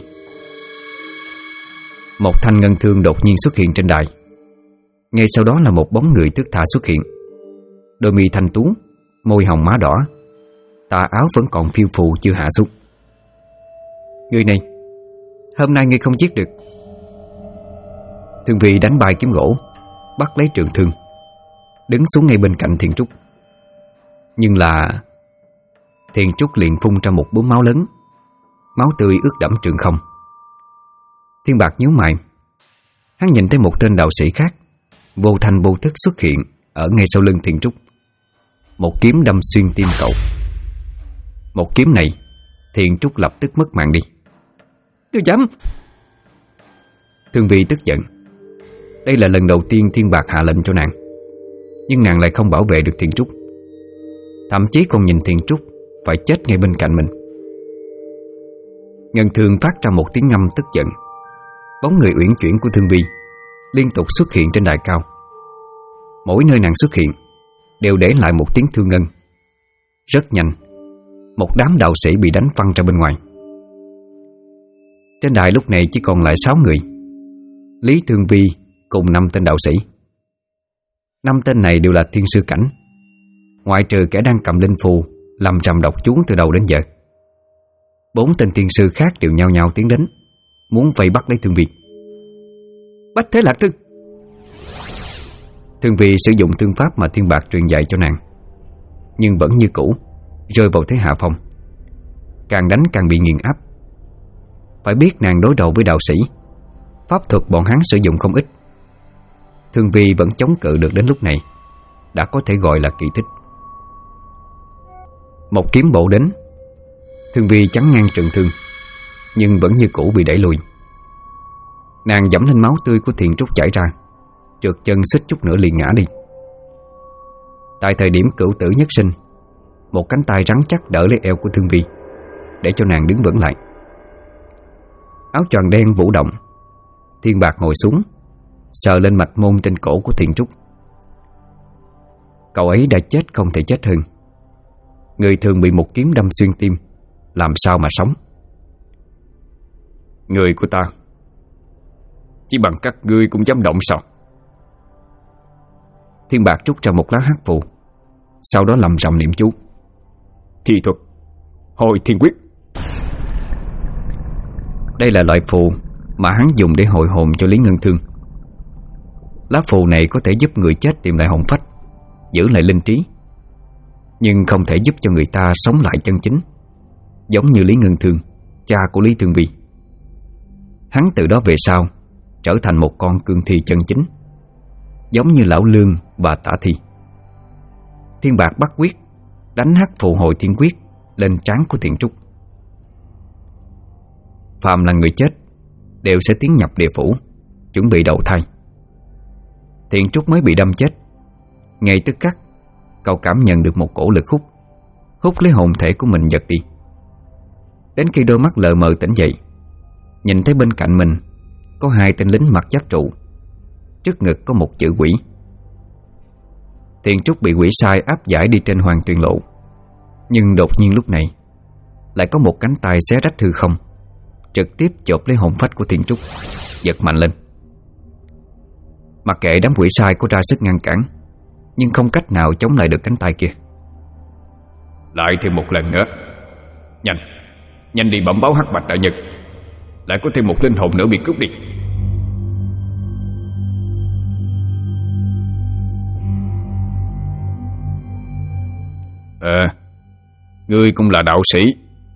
Một thanh ngân thương đột nhiên xuất hiện trên đài. Ngay sau đó là một bóng người thướt tha xuất hiện. Đôi mi thanh tú, môi hồng má đỏ, tà áo vẫn còn phiêu phù chưa hạ xuống. Người này, hôm nay ngươi không giết được. Thương Vi đánh bay kiếm gỗ, bắt lấy trường thương, đứng xuống ngay bên cạnh Thiên Trúc. Nhưng là Thiên Trúc liền phun ra một búng máu lớn, máu tươi ướt đẫm trường không. Thiên Bạc nhíu mày. Hắn nhìn thấy một tên đạo sĩ khác vô thành vô thức xuất hiện ở ngay sau lưng Thiên Trúc. Một kiếm đâm xuyên tim cậu. Một kiếm này Thiên Trúc lập tức mất mạng đi. Ngươi dám! Thương Vi tức giận. Đây là lần đầu tiên Thiên Bạc hạ lệnh cho nàng, nhưng nàng lại không bảo vệ được Thiên Trúc, thậm chí còn nhìn Thiên Trúc phải chết ngay bên cạnh mình. Ngân thương phát ra một tiếng ngâm tức giận. Bóng người uyển chuyển của Thương Vi liên tục xuất hiện trên đài cao. Mỗi nơi nàng xuất hiện đều để lại một tiếng thương ngân. Rất nhanh, một đám đạo sĩ bị đánh văng ra bên ngoài. Trên đài lúc này chỉ còn lại 6 người. Lý Thương Vi cùng 5 tên đạo sĩ. 5 tên này đều là thiên sư cảnh, ngoại trừ kẻ đang cầm linh phù làm trầm độc chú từ đầu đến giờ. 4 tên thiên sư khác đều nhao nhao tiến đến, muốn vây bắt lấy Thương Vi. Bách Thế Lạc Thương! Thương Vi sử dụng thương pháp mà Thiên Bạc truyền dạy cho nàng. nhưng vẫn như cũ rơi vào thế hạ phong. Càng đánh càng bị nghiền áp. Phải biết nàng đối đầu với đạo sĩ, pháp thuật bọn hắn sử dụng không ít. Thương Vi vẫn chống cự được đến lúc này đã có thể gọi là kỳ tích. Một kiếm bổ đến, Thương Vi chắn ngang trường thương, nhưng vẫn như cũ bị đẩy lùi. Nàng dẫm lên máu tươi của Thiền Trúc chảy ra, trượt chân xích chút nữa liền ngã đi. Tại thời điểm cửu tử nhất sinh, một cánh tay rắn chắc đỡ lấy eo của Thương Vi, để cho nàng đứng vững lại. Áo choàng đen vũ động, Thiên Bạc ngồi xuống, sờ lên mạch môn trên cổ của Thiền Trúc. Cậu ấy đã chết không thể chết hơn. Người thường bị một kiếm đâm xuyên tim, làm sao mà sống. Người của ta chỉ bằng các ngươi cũng dám động sao? Thiên Bạc rút ra một lá hắc phù, sau đó lầm rầm niệm chú. Thi thuật hồi thiên quyết. Đây là loại phù mà hắn dùng để hội hồn cho Lý Ngân Thương. Lá phù này có thể giúp người chết tìm lại hồn phách, giữ lại linh trí, nhưng không thể giúp cho người ta sống lại chân chính, giống như Lý Ngân Thương, cha của Lý Thương Vi. Hắn từ đó về sau trở thành một con cương thi chân chính, giống như Lão Lương và Tả Thi. Thiên Bạc bắt quyết đánh hắc phù hồi thiên quyết lên trán của Thiện Trúc. Phàm là người chết đều sẽ tiến nhập địa phủ, chuẩn bị đầu thai. Thiện Trúc mới bị đâm chết, ngay tức khắc cậu cảm nhận được một cổ lực hút lấy hồn thể của mình giật đi. Đến khi đôi mắt lờ mờ tỉnh dậy, nhìn thấy bên cạnh mình có hai tên lính mặc giáp trụ, trước ngực có một chữ quỷ. Thiện Trúc bị quỷ sai áp giải đi trên Hoàng Tuyền Lộ, nhưng đột nhiên lúc này lại có một cánh tay xé rách hư không, trực tiếp chộp lấy hồn phách của Thiện Trúc, giật mạnh lên. Mặc kệ đám quỷ sai có ra sức ngăn cản, nhưng không cách nào chống lại được cánh tay kia. Lại thêm một lần nữa. Nhanh đi bẩm báo Hắc Bạch Đại Nhân, lại có thêm một linh hồn nữa bị cướp đi. Ngươi cũng là đạo sĩ.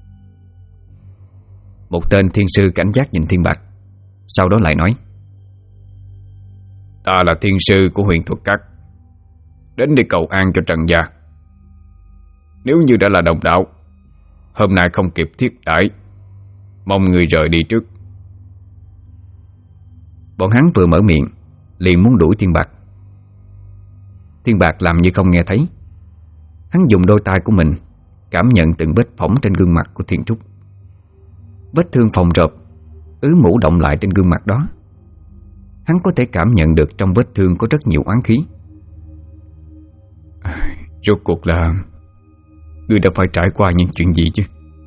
Một tên thiên sư cảnh giác nhìn Thiên Bạc, sau đó lại nói: Ta là thiên sư của Huyền Thuật Các, đến để cầu an cho Trần gia. Nếu như đã là đồng đạo, hôm nay không kịp thiết đãi, mong người rời đi trước. Bọn hắn vừa mở miệng liền muốn đuổi Thiên Bạc. Thiên Bạc làm như không nghe thấy. Hắn dùng đôi tay của mình cảm nhận từng vết phỏng trên gương mặt của Thiện Trúc. Vết thương phồng rộp, mủ động lại trên gương mặt đó. Hắn có thể cảm nhận được trong vết thương có rất nhiều oán khí. Rốt cuộc là ngươi đã phải trải qua những chuyện gì chứ?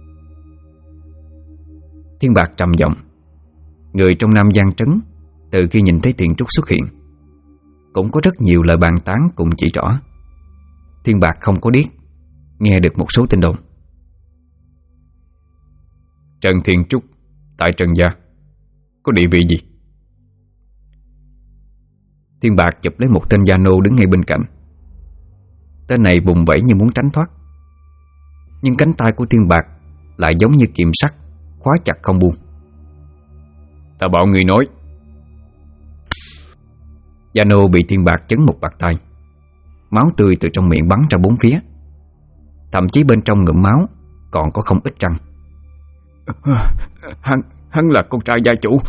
Thiên Bạc trầm giọng. Người trong Nam Giang Trấn từ khi nhìn thấy Thiện Trúc xuất hiện cũng có rất nhiều lời bàn tán cùng chỉ trỏ. Thiên Bạc không có điếc, nghe được một số tin đồn. Trần Thiện Trúc tại Trần gia có địa vị gì? Thiên Bạc chụp lấy một tên gia nô đứng ngay bên cạnh. Tên này vùng vẫy như muốn tránh thoát, nhưng cánh tay của Thiên Bạc lại giống như kiềm sắt, khóa chặt không buông. Ta bảo người nói. Gia nô bị Thiên Bạc chấn một bạt tay, máu tươi từ trong miệng bắn ra bốn phía, thậm chí bên trong ngụm máu còn có không ít răng. Hắn là con trai gia chủ.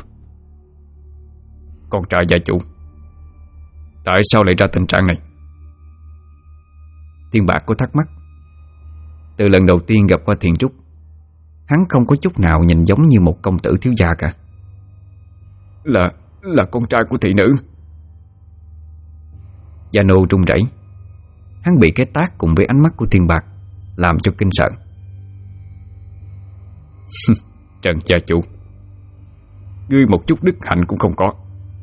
Con trai gia chủ? Tại sao lại ra tình trạng này? Thiên Bạc có thắc mắc. Từ lần đầu tiên gặp qua Thiện Trúc, hắn không có chút nào nhìn giống như một công tử thiếu gia cả. Là con trai của thị nữ. Gia nô run rẩy. Hắn bị cái tát cùng với ánh mắt của Thiên Bạc làm cho kinh sợ. Trần gia chủ, ngươi một chút đức hạnh cũng không có.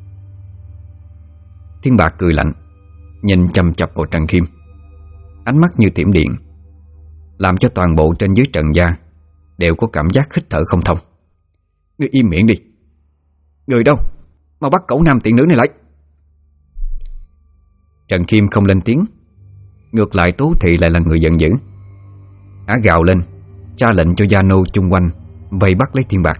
Thiên Bạc cười lạnh, nhìn chằm chằm vào Trần Khiêm, ánh mắt như thiểm điện, làm cho toàn bộ trên dưới Trần gia đều có cảm giác hít thở không thông. Ngươi im miệng đi. Người đâu? Mau bắt cẩu nam tiện nữ này lại. Trần Khiêm không lên tiếng, Ngược lại Tố Thị lại là người giận dữ. Ả gào lên, ra lệnh cho gia nô chung quanh vây bắt lấy Thiên Bạc.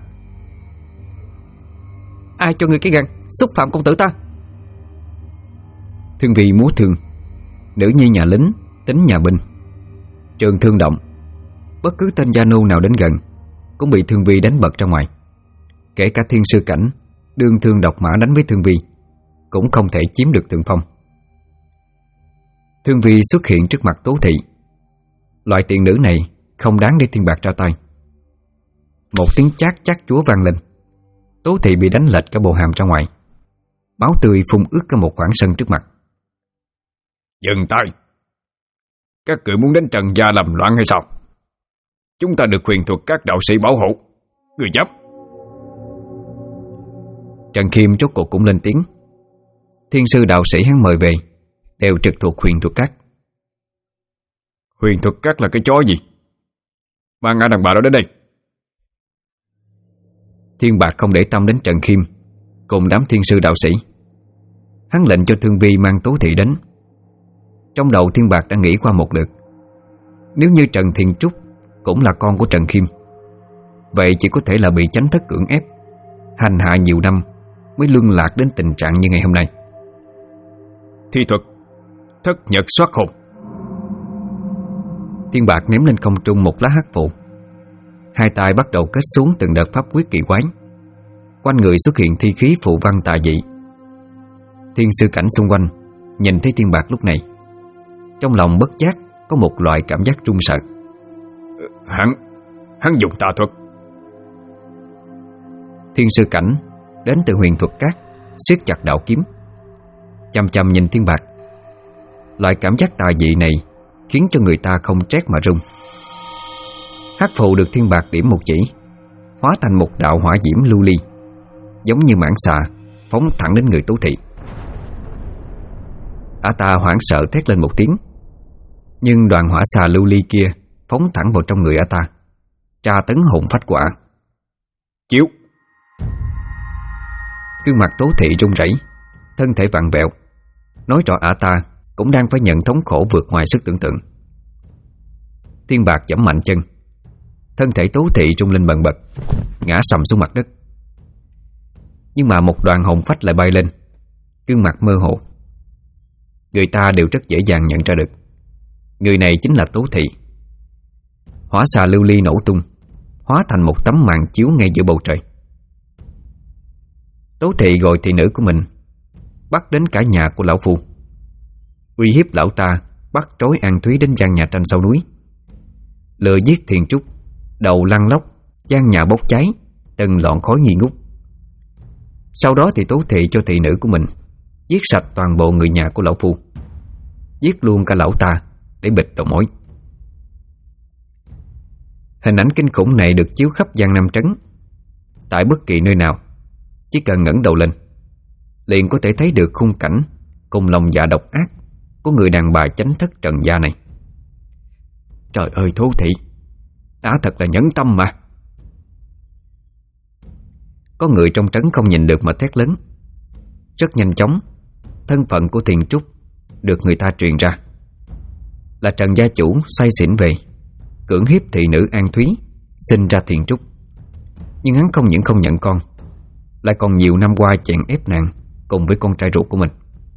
Ai cho ngươi cái gan xúc phạm công tử ta? Thương Vi múa thương, nữ nhi nhà lính, tính nhà binh. Trường thương động, bất cứ tên gia nô nào đến gần cũng bị Thương Vi đánh bật ra ngoài. Kể cả Thiên Sư Cảnh đương thương độc mã đánh với Thương Vi cũng không thể chiếm được thượng phong. Thương Vi xuất hiện trước mặt Tố Thị. Loại tiện nữ này không đáng để Thiên Bạc ra tay. Một tiếng chát chát chúa vang lên. Tố Thị bị đánh lệch cả bộ hàm ra ngoài, máu tươi phun ướt cả một khoảng sân trước mặt. Dừng tay! Các người muốn đánh Trần gia làm loạn hay sao? Chúng ta được huyền thuật các đạo sĩ bảo hộ, người dám? Trần Khiêm rốt cuộc cũng lên tiếng. Thiên sư đạo sĩ hắn mời về đều trực thuộc huyền thuật các. Huyền thuật các là cái chó gì? Mang ngã đàn bà đó đến đây. Thiên Bạc không để tâm đến Trần Khiêm cùng đám thiên sư đạo sĩ. Hắn lệnh cho Thương Vi mang Tố Thị đến. Trong đầu Thiên Bạc đã nghĩ qua một lượt. Nếu như Trần Thiện Trúc cũng là con của Trần Khiêm, vậy chỉ có thể là bị Chánh Thất cưỡng ép, hành hạ nhiều năm mới luân lạc đến tình trạng như ngày hôm nay. Thi thuật Thất Nhật Soát Hồn. Thiên Bạc ném lên không trung một lá hắc phụ. Hai tay bắt đầu kết xuống từng đợt pháp quyết kỳ quái. Quanh người xuất hiện thi khí phù văn tà dị. Thiên Sư Cảnh xung quanh nhìn thấy Thiên Bạc lúc này, trong lòng bất giác có một loại cảm giác run sợ. Hắn dùng tà thuật. Thiên Sư Cảnh đến từ huyền thuật các, siết chặt đạo kiếm, chằm chằm nhìn Thiên Bạc. Loại cảm giác tà dị này khiến cho người ta không trét mà run. Hắc phù được Thiên Bạc điểm một chỉ, hóa thành một đạo hỏa diễm lưu ly, giống như mãng xà phóng thẳng đến người Tố Thị. Ả ta hoảng sợ thét lên một tiếng, nhưng đoàn hỏa xà lưu ly kia phóng thẳng vào trong người Ả ta, tra tấn hồn phách quả. Chiếu! Gương mặt Tố Thị run rẩy, thân thể vặn vẹo, nói rõ Ả ta cũng đang phải nhận thống khổ vượt ngoài sức tưởng tượng. Thiên Bạc giẫm mạnh chân, thân thể Tố Thị rung lên bần bật, ngã sầm xuống mặt đất. Nhưng mà một đoàn hồn phách lại bay lên, gương mặt mơ hồ. Người ta đều rất dễ dàng nhận ra được người này chính là Tố Thị. Hỏa xà lưu ly nổ tung, hóa thành một tấm màn chiếu ngay giữa bầu trời. Tố Thị gọi thị nữ của mình bắt đến cả nhà của lão phu, uy hiếp lão ta bắt trói An Thúy đến gian nhà tranh sau núi, lừa giết Thiền Trúc, đầu lăn lóc, gian nhà bốc cháy, từng lọn khói nghi ngút. Sau đó thì Tố Thị cho thị nữ của mình giết sạch toàn bộ người nhà của lão phu, giết luôn cả lão ta để bịt đầu mối. Hình ảnh kinh khủng này được chiếu khắp Giang Nam Trấn. Tại bất kỳ nơi nào, chỉ cần ngẩng đầu lên liền có thể thấy được khung cảnh cùng lòng dạ độc ác của người đàn bà Chánh Thất Trần gia này. Trời ơi, Tố Thị đã thật là nhẫn tâm mà. Có người trong trấn không nhìn được mà thét lớn. Rất nhanh chóng, thân phận của Thiền Trúc được người ta truyền ra, là Trần gia chủ say xỉn về, cưỡng hiếp thị nữ An Thúy, sinh ra Thiền Trúc. Nhưng hắn không những không nhận con, lại còn nhiều năm qua chèn ép nàng cùng với con trai ruột của mình.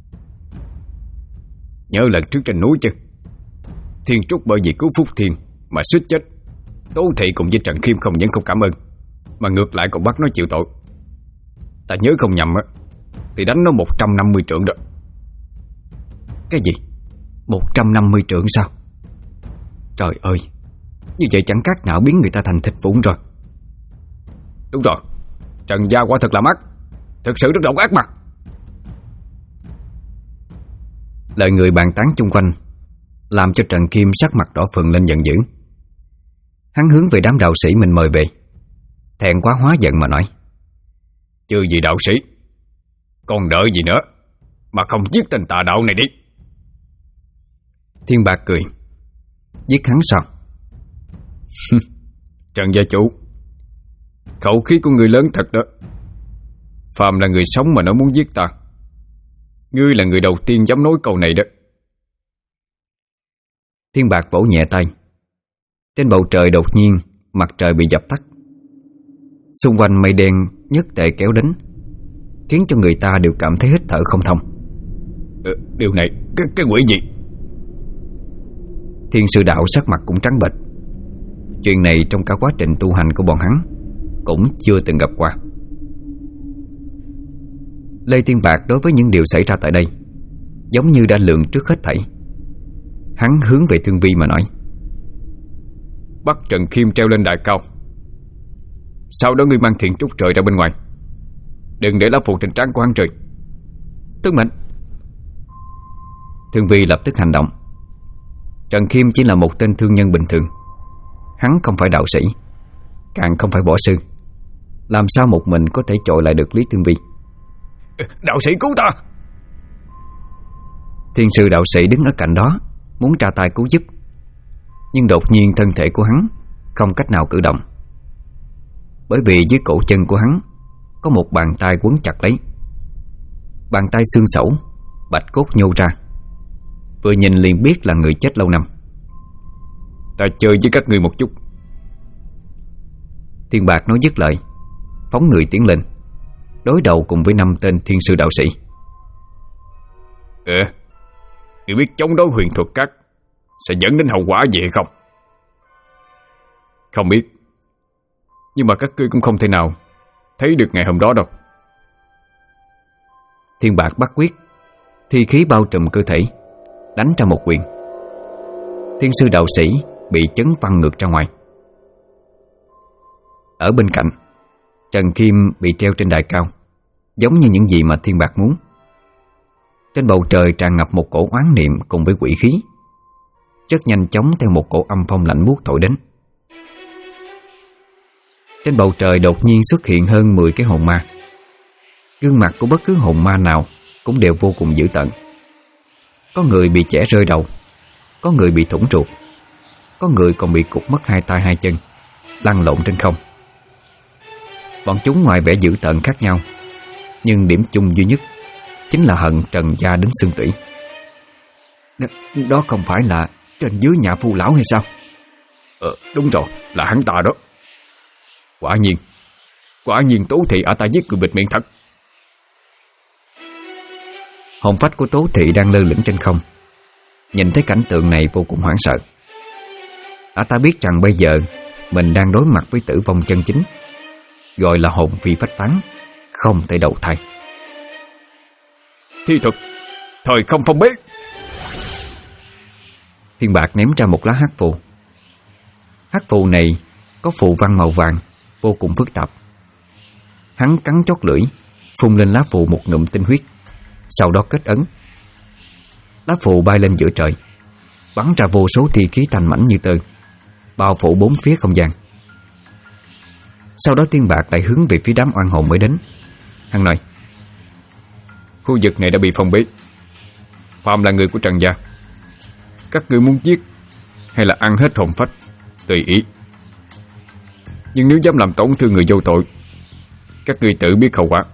Nhớ lần trước trên núi chứ, Thiền Trúc bởi vì cứu Phúc Thiên mà suýt chết. Tố Thị cùng với Trần Khiêm không những không cảm ơn, mà ngược lại còn bắt nó chịu tội. Ta nhớ không nhầm á, thì đánh nó 150 trượng đó. Cái gì? 150 trượng sao? Trời ơi, như vậy chẳng khác nào biến người ta thành thịt vụn rồi. Đúng rồi, Trần gia quả thật là ác, thực sự rất độc ác mà. Lời người bàn tán chung quanh làm cho Trần Khiêm sắc mặt đỏ phừng lên giận dữ. Hắn hướng về đám đạo sĩ mình mời về, thẹn quá hóa giận mà nói: Chưa gì đạo sĩ, còn đợi gì nữa mà không giết tên tà đạo này đi. Thiên Bạc cười: Giết hắn sao? Trần gia chủ, khẩu khí của người lớn thật đó. Phàm là người sống mà nó muốn giết ta, ngươi là người đầu tiên dám nói câu này đó. Thiên Bạc vỗ nhẹ tay. Trên bầu trời đột nhiên mặt trời bị dập tắt. Xung quanh mây đen nhất tề kéo đến, khiến cho người ta đều cảm thấy hít thở không thông. Điều này, cái quỷ gì? Thiên Sư Đạo sắc mặt cũng trắng bệch. Chuyện này trong cả quá trình tu hành của bọn hắn cũng chưa từng gặp qua. Lê Thiên Bạc đối với những điều xảy ra tại đây giống như đã lường trước hết thảy. Hắn hướng về Thương Vi mà nói: Bắt Trần Khiêm treo lên đài cao, sau đó ngươi mang thiện trúc trời ra bên ngoài, đừng để lá phù trên trán của hắn rơi. Tuân mệnh. Thương Vi lập tức hành động. Trần Khiêm chỉ là một tên thương nhân bình thường. Hắn không phải đạo sĩ, càng không phải võ sư, làm sao một mình có thể chọi lại được Lý Thương Vi? Đạo sĩ cứu ta! Thiên sư đạo sĩ đứng ở cạnh đó muốn ra tay cứu giúp, nhưng đột nhiên thân thể của hắn không cách nào cử động, bởi vì dưới cổ chân của hắn có một bàn tay quấn chặt lấy. Bàn tay xương sẩu, bạch cốt nhô ra, vừa nhìn liền biết là người chết lâu năm. Ta chơi với các ngươi một chút. Thiên Bạc nói dứt lời, phóng người tiến lên, đối đầu cùng với 5 tên thiên sư đạo sĩ. Ngươi biết chống đối huyền thuật các sẽ dẫn đến hậu quả gì hay không? Không biết, nhưng mà các ngươi cũng không thể nào thấy được ngày hôm đó đâu. Thiên Bạc bắt quyết, thi khí bao trùm cơ thể, đánh ra một quyền. Thiên sư đạo sĩ bị chấn văng ngược ra ngoài. Ở bên cạnh, Trần Khiêm bị treo trên đài cao, giống như những gì mà Thiên Bạc muốn. Trên bầu trời tràn ngập một cổ oán niệm cùng với quỷ khí, rất nhanh chóng theo một cổ âm phong lạnh buốt thổi đến. Trên bầu trời đột nhiên xuất hiện hơn 10 cái hồn ma. Gương mặt của bất cứ hồn ma nào cũng đều vô cùng dữ tợn. Có người bị chẻ rơi đầu, có người bị thủng ruột, có người còn bị cụt mất 2 tay 2 chân, lăn lộn trên không. Bọn chúng ngoài vẻ dữ tợn khác nhau, nhưng điểm chung duy nhất chính là hận Trần gia đến xương tủy. Đó không phải là trên dưới nhà Phu lão hay sao? Đúng rồi, là hắn ta đó. Quả nhiên Tố Thị ở ta giết người bịt miệng thật. Hồn phách của Tố Thị đang lơ lửng trên không, nhìn thấy cảnh tượng này vô cùng hoảng sợ. Ta biết rằng bây giờ mình đang đối mặt với tử vong chân chính, gọi là hồn phi phách tán, không thể đầu thai. Thi thuật thời không phong bế. Thiên Bạc ném ra một lá hắc phù. Hắc phù này có phù văn màu vàng, vô cùng phức tạp. Hắn cắn chót lưỡi, phun lên lá phù một ngụm tinh huyết, sau đó kết ấn. Lá phù bay lên giữa trời, bắn ra vô số thi khí thanh mảnh như tơ, bao phủ 4 phía không gian. Sau đó Thiên Bạc lại hướng về phía đám oan hồn mới đến. Hắn nói: Khu vực này đã bị phong bế, phàm là người của Trần gia, các ngươi muốn giết hay là ăn hết hồn phách tùy ý, nhưng nếu dám làm tổn thương người vô tội, các ngươi tự biết hậu quả.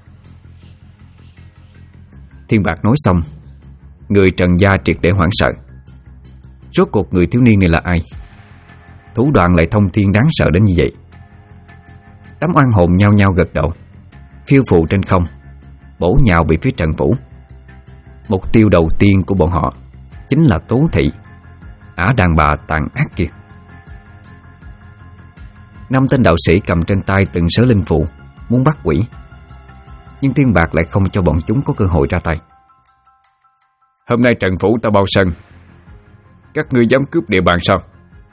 Thiên Bạc nói xong, người Trần gia triệt để hoảng sợ. Rốt cuộc người thiếu niên này là ai? Thủ đoạn lại thông thiên đáng sợ đến như vậy. Đám oan hồn nhao nhao gật đầu, phiêu phù trên không, bổ nhào về phía Trần Vũ. Mục tiêu đầu tiên của bọn họ chính là Tố Thị, ả đàn bà tàn ác kia. 5 tên đạo sĩ cầm trên tay từng sớ linh phụ, muốn bắt quỷ, nhưng Thiên Bạc lại không cho bọn chúng có cơ hội ra tay. Hôm nay Trần Phủ ta bao sân, các ngươi dám cướp địa bàn sao?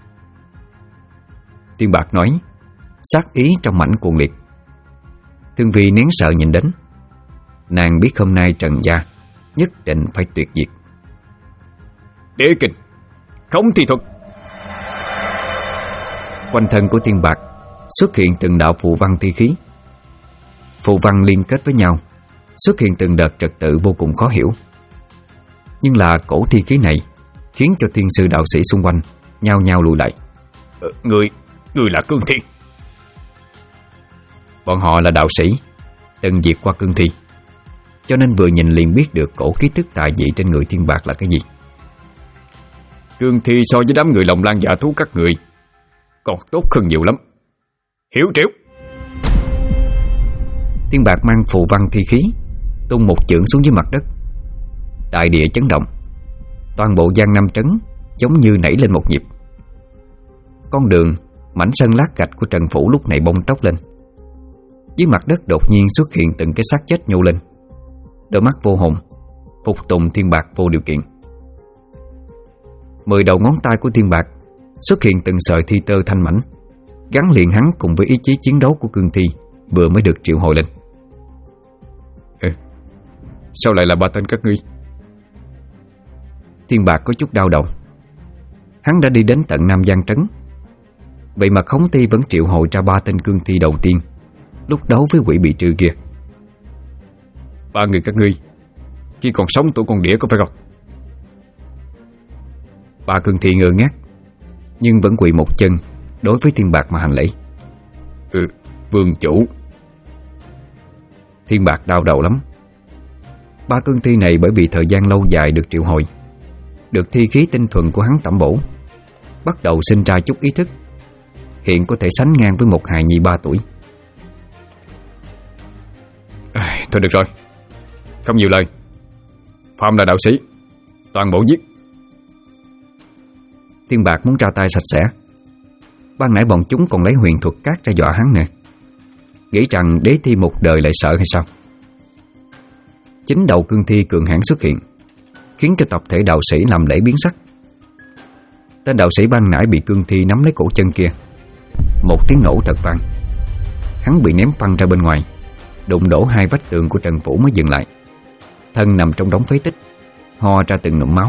Thiên Bạc nói, sát ý trong mảnh cuồng liệt. Thương Vi nén sợ nhìn đến. Nàng biết hôm nay Trần gia nhất định phải tuyệt diệt. Đế kình, không thi thuật. Quanh thân của Thiên Bạc xuất hiện từng đạo phù văn thi khí. Phù văn liên kết với nhau, xuất hiện từng đợt trật tự vô cùng khó hiểu. Nhưng là cổ thi khí này khiến cho thiên sư đạo sĩ xung quanh nhao nhao lùi lại. Người là cương thi. Bọn họ là đạo sĩ, từng diệt qua cương thi, cho nên vừa nhìn liền biết được cổ khí tức tà dị trên người Thiên Bạc là cái gì. cương thi so với đám người lòng lan dạ thú các người còn tốt hơn nhiều lắm. Hiểu triệu. Tiên Bạc mang phù văn thi khí, tung một chưởng xuống dưới mặt đất. Đại địa chấn động, toàn bộ Giang Nam Trấn giống như nảy lên một nhịp. Con đường, mảnh sân lát gạch của Trần Phủ lúc này bông tóc lên. Dưới mặt đất đột nhiên xuất hiện từng cái xác chết nhô lên. Đôi mắt vô hồn phục tùng Tiên Bạc vô điều kiện. 10 đầu ngón tay của Tiên Bạc xuất hiện từng sợi thi tơ thanh mảnh, gắn liền hắn cùng với ý chí chiến đấu của cương thi vừa mới được triệu hồi lên. Sao lại là 3 tên các ngươi? Tiên Bạc có chút đau đầu. Hắn đã đi đến tận Nam Giang Trấn, vậy mà Khống Ti vẫn triệu hồi ra 3 tên cương thi đầu tiên lúc đấu với quỷ bị trừ kia. 3 người các ngươi khi còn sống tụi con đĩa có phải không? 3 cương thi ngơ ngác, nhưng vẫn quỳ một chân đối với Tiên Bạc mà hành lễ. Vương chủ. Tiên Bạc đau đầu lắm. 3 cương thi này bởi vì thời gian lâu dài được triệu hồi, được thi khí tinh thuần của hắn tẩm bổ, bắt đầu sinh ra chút ý thức, hiện có thể sánh ngang với một hài nhi 3 tuổi. Thôi được rồi, không nhiều lời. Phạm là đạo sĩ, toàn bộ giết. Tiên Bạc muốn ra tay sạch sẽ. Ban nãy bọn chúng còn lấy huyền thuật cát ra dọa hắn nè, nghĩ rằng đế thi một đời lại sợ hay sao? Chính đầu cương thi cường hãn xuất hiện, khiến cho tập thể đạo sĩ làm lễ biến sắc. Tên đạo sĩ ban nãy bị cương thi nắm lấy cổ chân kia, một tiếng nổ thật vang, hắn bị ném văng ra bên ngoài, đụng đổ 2 vách tường của Trần Phủ mới dừng lại. Thân nằm trong đống phế tích, ho ra từng ngụm máu.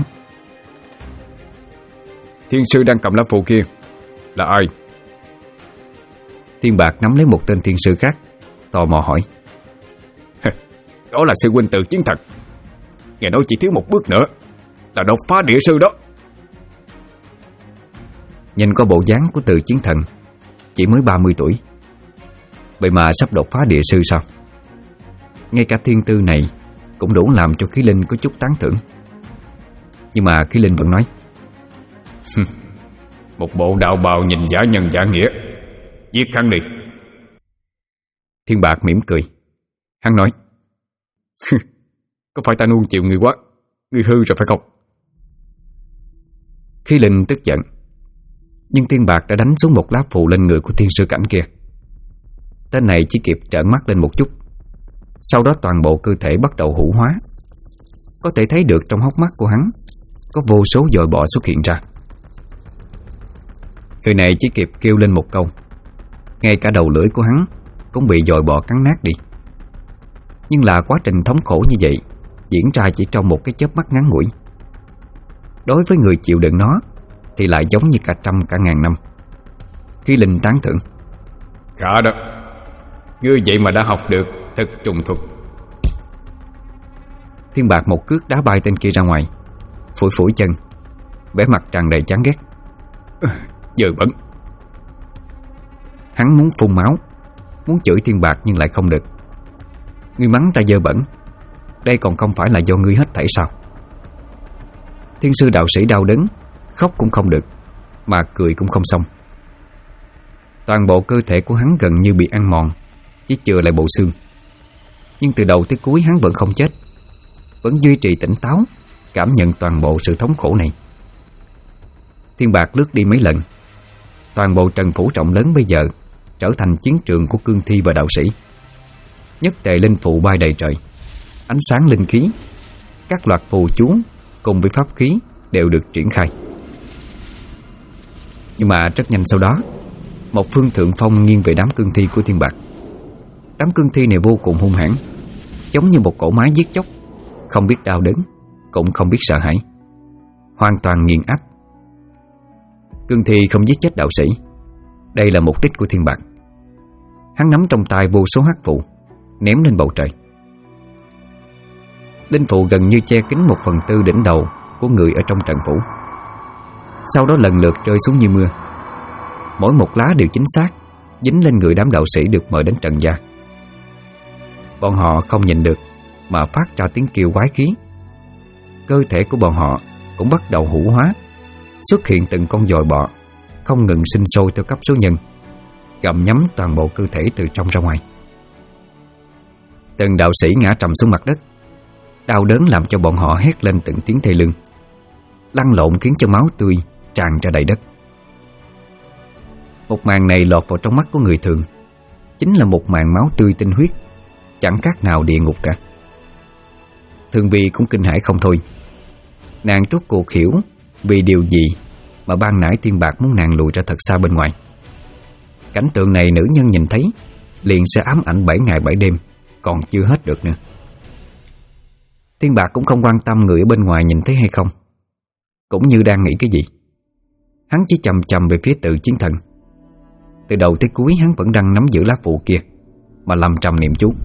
Thiên sư đang cầm lá phù kia là ai? Tiên Bạc nắm lấy một tên thiên sư khác, tò mò hỏi. Đó là sư huynh Từ Chiến Thần. Nghe nói chỉ thiếu một bước nữa là đột phá địa sư đó. Nhìn có bộ dáng của Từ Chiến Thần chỉ mới 30 tuổi, vậy mà sắp đột phá địa sư sao? Ngay cả thiên tư này cũng đủ làm cho Khí Linh có chút tán thưởng. Nhưng mà Khí Linh vẫn nói. Một bộ đạo bào nhìn giả nhân giả nghĩa, giết hắn đi. Thiên Bạc mỉm cười. Hắn nói. Có phải ta nuông chịu người quá, người hư rồi phải không? Khí Linh tức giận, nhưng Tiên Bạc đã đánh xuống một lá phù lên người của thiên sư cảnh kia. Tên này chỉ kịp trợn mắt lên một chút, sau đó toàn bộ cơ thể bắt đầu hủ hóa. Có thể thấy được trong hốc mắt của hắn có vô số dòi bọ xuất hiện ra. Người này chỉ kịp kêu lên một câu, ngay cả đầu lưỡi của hắn cũng bị dòi bọ cắn nát đi. Nhưng là quá trình thống khổ như vậy diễn ra chỉ trong một cái chớp mắt ngắn ngủi. Đối với người chịu đựng nó thì lại giống như cả trăm cả ngàn năm. Khí Linh tán thưởng. Khá đó, ngươi vậy mà đã học được thực trùng thuật. Thiên Bạc một cước đá bay tên kia ra ngoài, phủi phủi chân, vẻ mặt tràn đầy chán ghét. Dơ bẩn. Hắn muốn phun máu, muốn chửi Thiên Bạc nhưng lại không được. Ngươi mắng ta dơ bẩn, đây còn không phải là do ngươi hết thảy sao? Thiên sư đạo sĩ đau đớn, khóc cũng không được, mà cười cũng không xong. Toàn bộ cơ thể của hắn gần như bị ăn mòn, chỉ chừa lại bộ xương. Nhưng từ đầu tới cuối hắn vẫn không chết, vẫn duy trì tỉnh táo, cảm nhận toàn bộ sự thống khổ này. Thiên Bạc lướt đi mấy lần. Toàn bộ Trần Phủ rộng lớn bây giờ trở thành chiến trường của cương thi và đạo sĩ. Nhất tề linh phụ bay đầy trời, ánh sáng linh khí, các loạt phù chú cùng với pháp khí đều được triển khai. Nhưng mà rất nhanh sau đó, một phương thượng phong nghiêng về đám cương thi của Thiên Bạc. Đám cương thi này vô cùng hung hãn, giống như một cỗ máy giết chóc, không biết đau đớn, cũng không biết sợ hãi, hoàn toàn nghiền áp. Cương thi không giết chết đạo sĩ, đây là mục đích của Thiên Bạc. Hắn nắm trong tay vô số hắc phù, ném lên bầu trời. Linh phù gần như che kín 1/4 đỉnh đầu của người ở trong trận phủ, sau đó lần lượt rơi xuống như mưa. Mỗi một lá đều chính xác dính lên người đám đạo sĩ được mời đến trần gia. Bọn họ không nhịn được mà phát ra tiếng kêu quái khí. Cơ thể của bọn họ cũng bắt đầu hủ hóa, xuất hiện từng con dòi bọ không ngừng sinh sôi theo cấp số nhân, gặm nhấm toàn bộ cơ thể từ trong ra ngoài. Từng đạo sĩ ngã trầm xuống mặt đất, đau đớn làm cho bọn họ hét lên từng tiếng thê lương, lăn lộn khiến cho máu tươi tràn ra đầy đất. Một màn này lọt vào trong mắt của người thường chính là một màn máu tươi tinh huyết, chẳng khác nào địa ngục cả. Thường Vi cũng kinh hãi không thôi. Nàng rốt cuộc hiểu vì điều gì mà ban nãy Thiên Bạc muốn nàng lùi ra thật xa bên ngoài. Cảnh tượng này nữ nhân nhìn thấy liền sẽ ám ảnh 7 ngày 7 đêm, còn chưa hết được nữa. Thiên Bạc cũng không quan tâm người ở bên ngoài nhìn thấy hay không, cũng như đang nghĩ cái gì. Hắn chỉ chầm chầm về phía Tự Chiến Thần. Từ đầu tới cuối hắn vẫn đang nắm giữ lá phù kia mà lầm trầm niệm chú.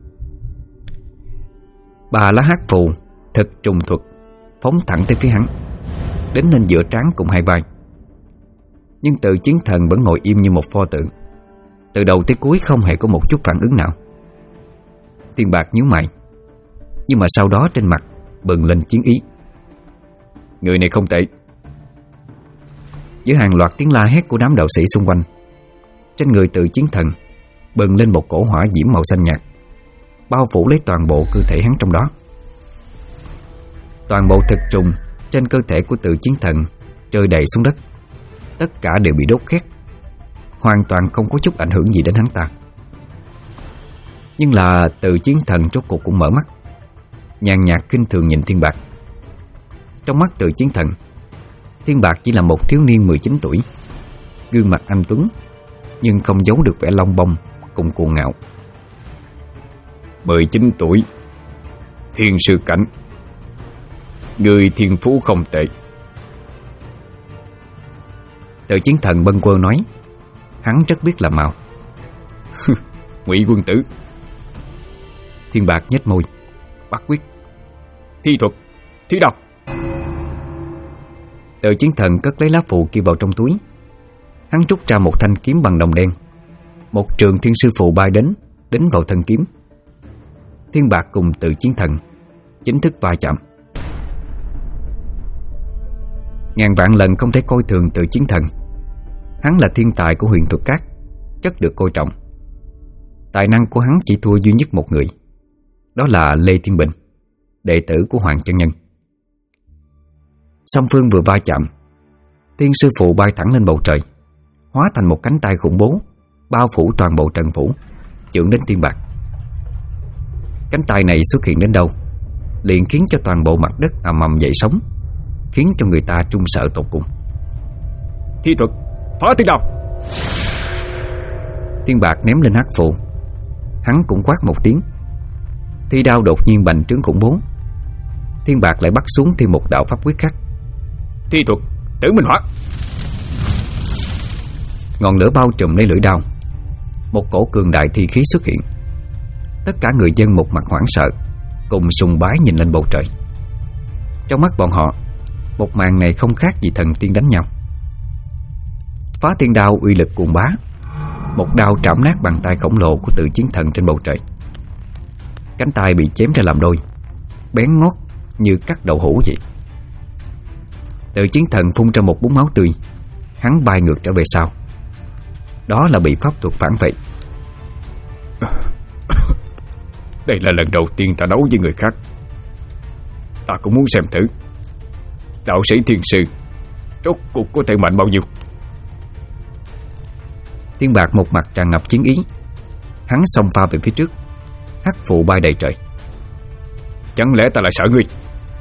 3 lá hắc phù thực trùng thuật phóng thẳng tới phía hắn, đến lên giữa trán cùng hai vai. Nhưng Tự Chiến Thần vẫn ngồi im như một pho tượng, từ đầu tới cuối không hề có một chút phản ứng nào. Thiên Bạc nhíu mày, nhưng mà sau đó trên mặt bừng lên chiến ý. Người này không tệ. Giữa hàng loạt tiếng la hét của đám đạo sĩ xung quanh, trên người Tự Chiến Thần bừng lên một cỗ hỏa diễm màu xanh nhạt, bao phủ lấy toàn bộ cơ thể hắn trong đó. Toàn bộ thực trùng trên cơ thể của Tự Chiến Thần rơi đầy xuống đất, tất cả đều bị đốt khét, hoàn toàn không có chút ảnh hưởng gì đến hắn ta. Nhưng là Tự Chiến Thần rốt cuộc cũng mở mắt, nhàn nhạt khinh thường nhìn Thiên Bạc. Trong mắt Tự Chiến Thần, Thiên Bạc chỉ là một thiếu niên 19 tuổi, gương mặt anh tuấn nhưng không giấu được vẻ long bông cùng cuồng ngạo. 19 tuổi, thiên sư cảnh, người thiên phú không tệ. Tự Chiến Thần bâng quơ nói, hắn rất biết làm màu. Ngụy quân tử. Thiên Bạc nhếch môi, bắt quyết. Thi thuật, thi độc. Tự Chiến Thần cất lấy lá phù kia vào trong túi. Hắn rút ra một thanh kiếm bằng đồng đen. Một trường thiên sư phù bay đến vào thân kiếm. Thiên Bạc cùng Tự Chiến Thần chính thức va chạm. Ngàn vạn lần không thể coi thường Tự Chiến Thần. Hắn là thiên tài của huyền thuật các, rất được coi trọng. Tài năng của hắn chỉ thua duy nhất một người, đó là Lê Thiên Bình, đệ tử của Hoàng Chân Nhân. Song phương vừa va chạm, thiên sư phụ bay thẳng lên bầu trời, hóa thành một cánh tay khủng bố, bao phủ toàn bộ trận phủ, chưởng đến Thiên Bạc. Cánh tay này xuất hiện đến đâu, liền khiến cho toàn bộ mặt đất ầm ầm dậy sóng, khiến cho người ta trung sợ tột cùng. Thi thuật, phá thiên đao. Thiên Bạc ném lên hắc phù, hắn cũng quát một tiếng. Thi đao đột nhiên bành trướng khủng bố. Thiên Bạc lại bắt xuống thêm một đạo pháp quyết khác. Thi thuật, tử minh hỏa. Ngọn lửa bao trùm lấy lưỡi đao, một cổ cường đại thi khí xuất hiện. Tất cả người dân một mặt hoảng sợ, cùng sùng bái nhìn lên bầu trời. Trong mắt bọn họ, một màn này không khác gì thần tiên đánh nhau. Phá thiên đao uy lực cuồng bá, một đao trảm nát bàn tay khổng lồ của Tự Chiến Thần trên bầu trời. Cánh tay bị chém ra làm đôi, bén ngót như cắt đậu hũ vậy. Tự Chiến Thần phun ra một búng máu tươi, hắn bay ngược trở về sau. Đó là bị pháp thuật phản vệ. Đây là lần đầu tiên ta đấu với người khác, ta cũng muốn xem thử đạo sĩ thiên sư rốt cuộc có thể mạnh bao nhiêu. Thiên Bạc một mặt tràn ngập chiến ý, hắn xông pha về phía trước, hắc phù bay đầy trời. Chẳng lẽ ta lại sợ ngươi?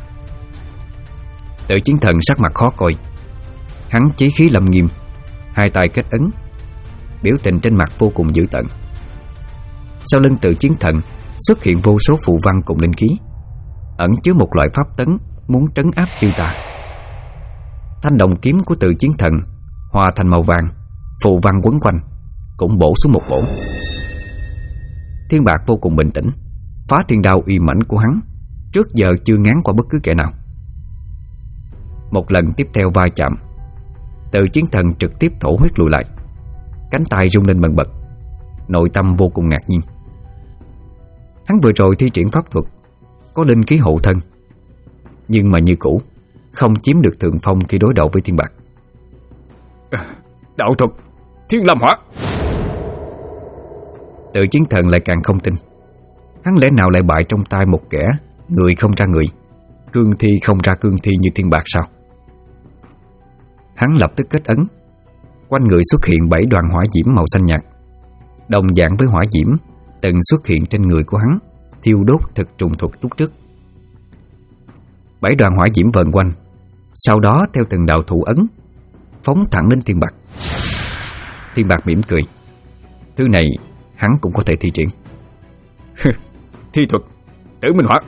Tự Chiến Thần sắc mặt khó coi, hắn chí khí lâm nghiêm, hai tay kết ấn, biểu tình trên mặt vô cùng dữ tợn. Sau lưng Tự Chiến Thần xuất hiện vô số phù văn cùng linh khí, ẩn chứa một loại pháp tấn muốn trấn áp chư tà. Thanh đồng kiếm của Tự Chiến Thần hòa thành màu vàng, phù văn quấn quanh, cũng bổ xuống một bổ. Thiên Bạc vô cùng bình tĩnh, phá thiên đao uy mãnh của hắn trước giờ chưa ngán qua bất cứ kẻ nào. Một lần tiếp theo va chạm, Tự Chiến Thần trực tiếp thổ huyết lùi lại, cánh tay rung lên bần bật, nội tâm vô cùng ngạc nhiên. Hắn vừa rồi thi triển pháp thuật có linh khí hộ thân, nhưng mà như cũ, không chiếm được thượng phong khi đối đầu với Thiên Bạc. Đạo thuật Thiên Lam Hỏa. Tự Chiến Thần lại càng không tin. Hắn lẽ nào lại bại trong tay một kẻ người không ra người, cương thi không ra cương thi như Thiên Bạc sao? Hắn lập tức kết ấn. Quanh người xuất hiện 7 đoàn hỏa diễm màu xanh nhạt, đồng dạng với hỏa diễm từng xuất hiện trên người của hắn, thiêu đốt thực trùng thuật lúc trước. 7 đoàn hỏa diễm vần quanh, sau đó theo từng đạo thủ ấn phóng thẳng đến Thiên Bạc. Thiên Bạc mỉm cười. Thứ này hắn cũng có thể thi triển. Thi thuật Tử Minh Hỏa.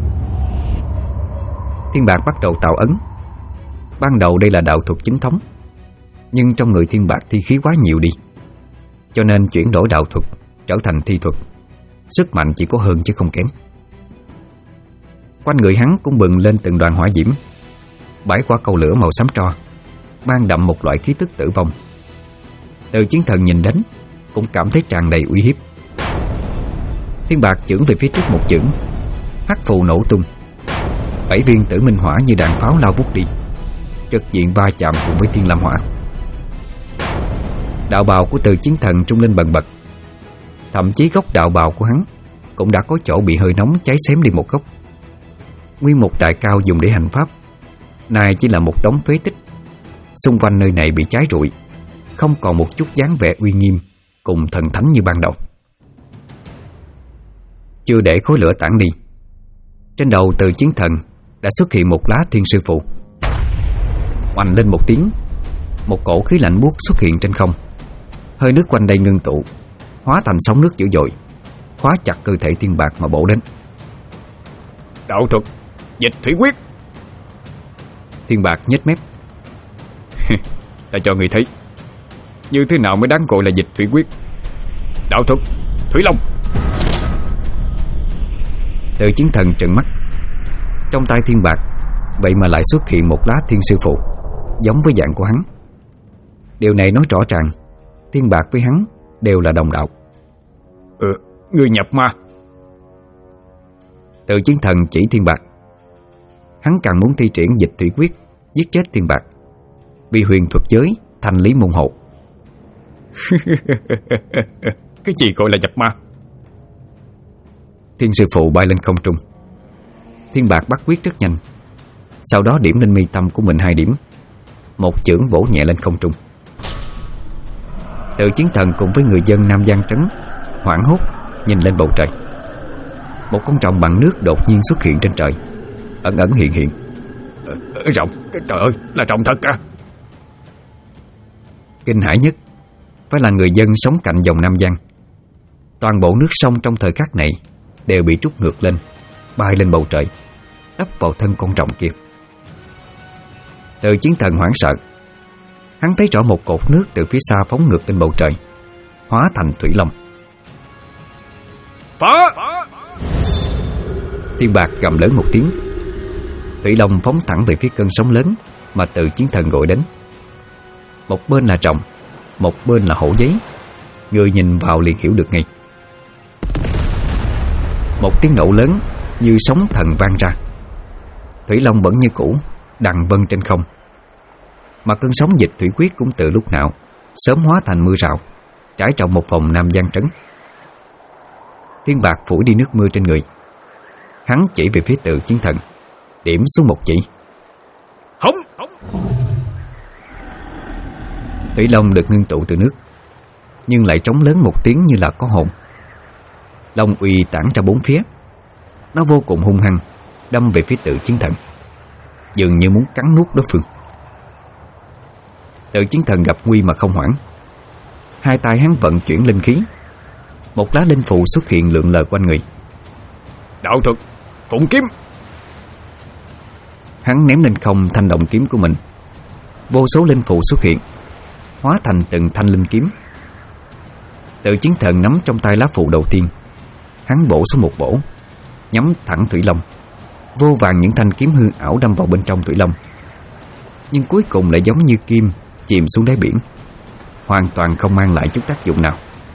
Thiên Bạc bắt đầu tạo ấn. Ban đầu đây là đạo thuật chính thống, nhưng trong người Thiên Bạc thi khí quá nhiều đi, cho nên chuyển đổi đạo thuật trở thành thi thuật, sức mạnh chỉ có hơn chứ không kém. Quanh người hắn cũng bừng lên từng đoàn hỏa diễm, 7 quả cầu lửa màu xám tro, mang đậm một loại khí tức tử vong. Từ Chiến Thần nhìn đến cũng cảm thấy tràn đầy uy hiếp. Thiên Bạc chưởng về phía trước một chưởng, hắc phù nổ tung, 7 viên Tử Minh Hỏa như đạn pháo lao vút đi, trực diện va chạm cùng với Thiên Lam Hỏa. Đạo bào của Từ Chiến Thần trung lên bần bật, thậm chí gốc đạo bào của hắn cũng đã có chỗ bị hơi nóng cháy xém đi một góc. Nguyên một đại cao dùng để hành pháp nay chỉ là một đống phế tích. Xung quanh nơi này bị cháy rụi, không còn một chút dáng vẻ uy nghiêm cùng thần thánh như ban đầu. Chưa để khối lửa tản đi, trên đầu Từ Chiến Thần đã xuất hiện một lá Thiên Sư Phù. Oanh lên một tiếng, một cổ khí lạnh buốt xuất hiện trên không. Hơi nước quanh đây ngưng tụ, hóa thành sóng nước dữ dội, khóa chặt cơ thể Thiên Bạc mà bổ đến. Đạo thuật Dịch Thủy Quyết. Thiên Bạc nhếch mép. Ta cho người thấy như thế nào mới đáng gọi là Dịch Thủy Quyết. Đạo thuật Thủy Long. Từ Chiến Thần trợn mắt. Trong tay Thiên Bạc vậy mà lại xuất hiện một lá Thiên Sư Phù, giống với dạng của hắn. Điều này nói rõ ràng Thiên Bạc với hắn đều là đồng đạo. Người nhập ma. Từ Chiến Thần chỉ Thiên Bạc. Hắn càng muốn thi triển Dịch Thủy Quyết giết chết Thiên Bạc, vì huyền thuật giới thành lý môn hộ. Cái gì gọi là nhập ma? Thiên Sư Phụ bay lên không trung. Thiên Bạc bắt quyết rất nhanh, sau đó điểm lên mi tâm của mình 2 điểm, một chưởng vỗ nhẹ lên không trung. Từ Chiến Thần cùng với người dân Nam Giang Trấn hoảng hốt nhìn lên bầu trời. Một con rồng bằng nước đột nhiên xuất hiện trên trời, ẩn ẩn hiện hiện. Rồng, trời ơi, là rồng thật à? Kinh hãi nhất phải là người dân sống cạnh dòng Nam Giang. Toàn bộ nước sông trong thời khắc này đều bị trút ngược lên, bay lên bầu trời, đắp vào thân con rồng kia. Từ Chiến Thần hoảng sợ. Hắn thấy rõ một cột nước từ phía xa phóng ngược lên bầu trời, hóa thành Thủy Long. Phá! Thiên Bạc gầm lớn một tiếng. Thủy Long phóng thẳng về phía cơn sóng lớn mà Từ Chiến Thần gọi đến. Một bên là rồng, một bên là hổ giấy. Người nhìn vào liền hiểu được ngay. Một tiếng nổ lớn như sóng thần vang ra. Thủy Long vẫn như cũ đằng vân trên không, mà cơn sóng Dịch Thủy Quyết cũng từ lúc nào sớm hóa thành mưa rào, trải trồng một vòng Nam Giang Trấn. Thiên Bạc phủi đi nước mưa trên người. Hắn chỉ về phía Từ Chiến Thần, điểm xuống một chỉ. Hống! Thủy Long được ngưng tụ từ nước, nhưng lại trống lớn một tiếng như là có hồn. Long uy tản ra bốn phía. Nó vô cùng hung hăng, đâm về phía Từ Chiến Thần, dường như muốn cắn nuốt đối phương. Từ Chiến Thần gặp nguy mà không hoảng. 2 tay hắn vận chuyển linh khí, một lá linh phù xuất hiện lượn lờ quanh người. Đạo thuật Phụng Kiếm. Hắn ném lên không thanh động kiếm của mình. Vô số linh phù xuất hiện, hóa thành từng thanh linh kiếm. Từ Chiến Thần nắm trong tay lá phù đầu tiên, hắn bổ xuống một bổ, nhắm thẳng Thủy Long. Vô vàn những thanh kiếm hư ảo đâm vào bên trong Thủy Long, nhưng cuối cùng lại giống như kim chìm xuống đáy biển, hoàn toàn không mang lại chút tác dụng nào.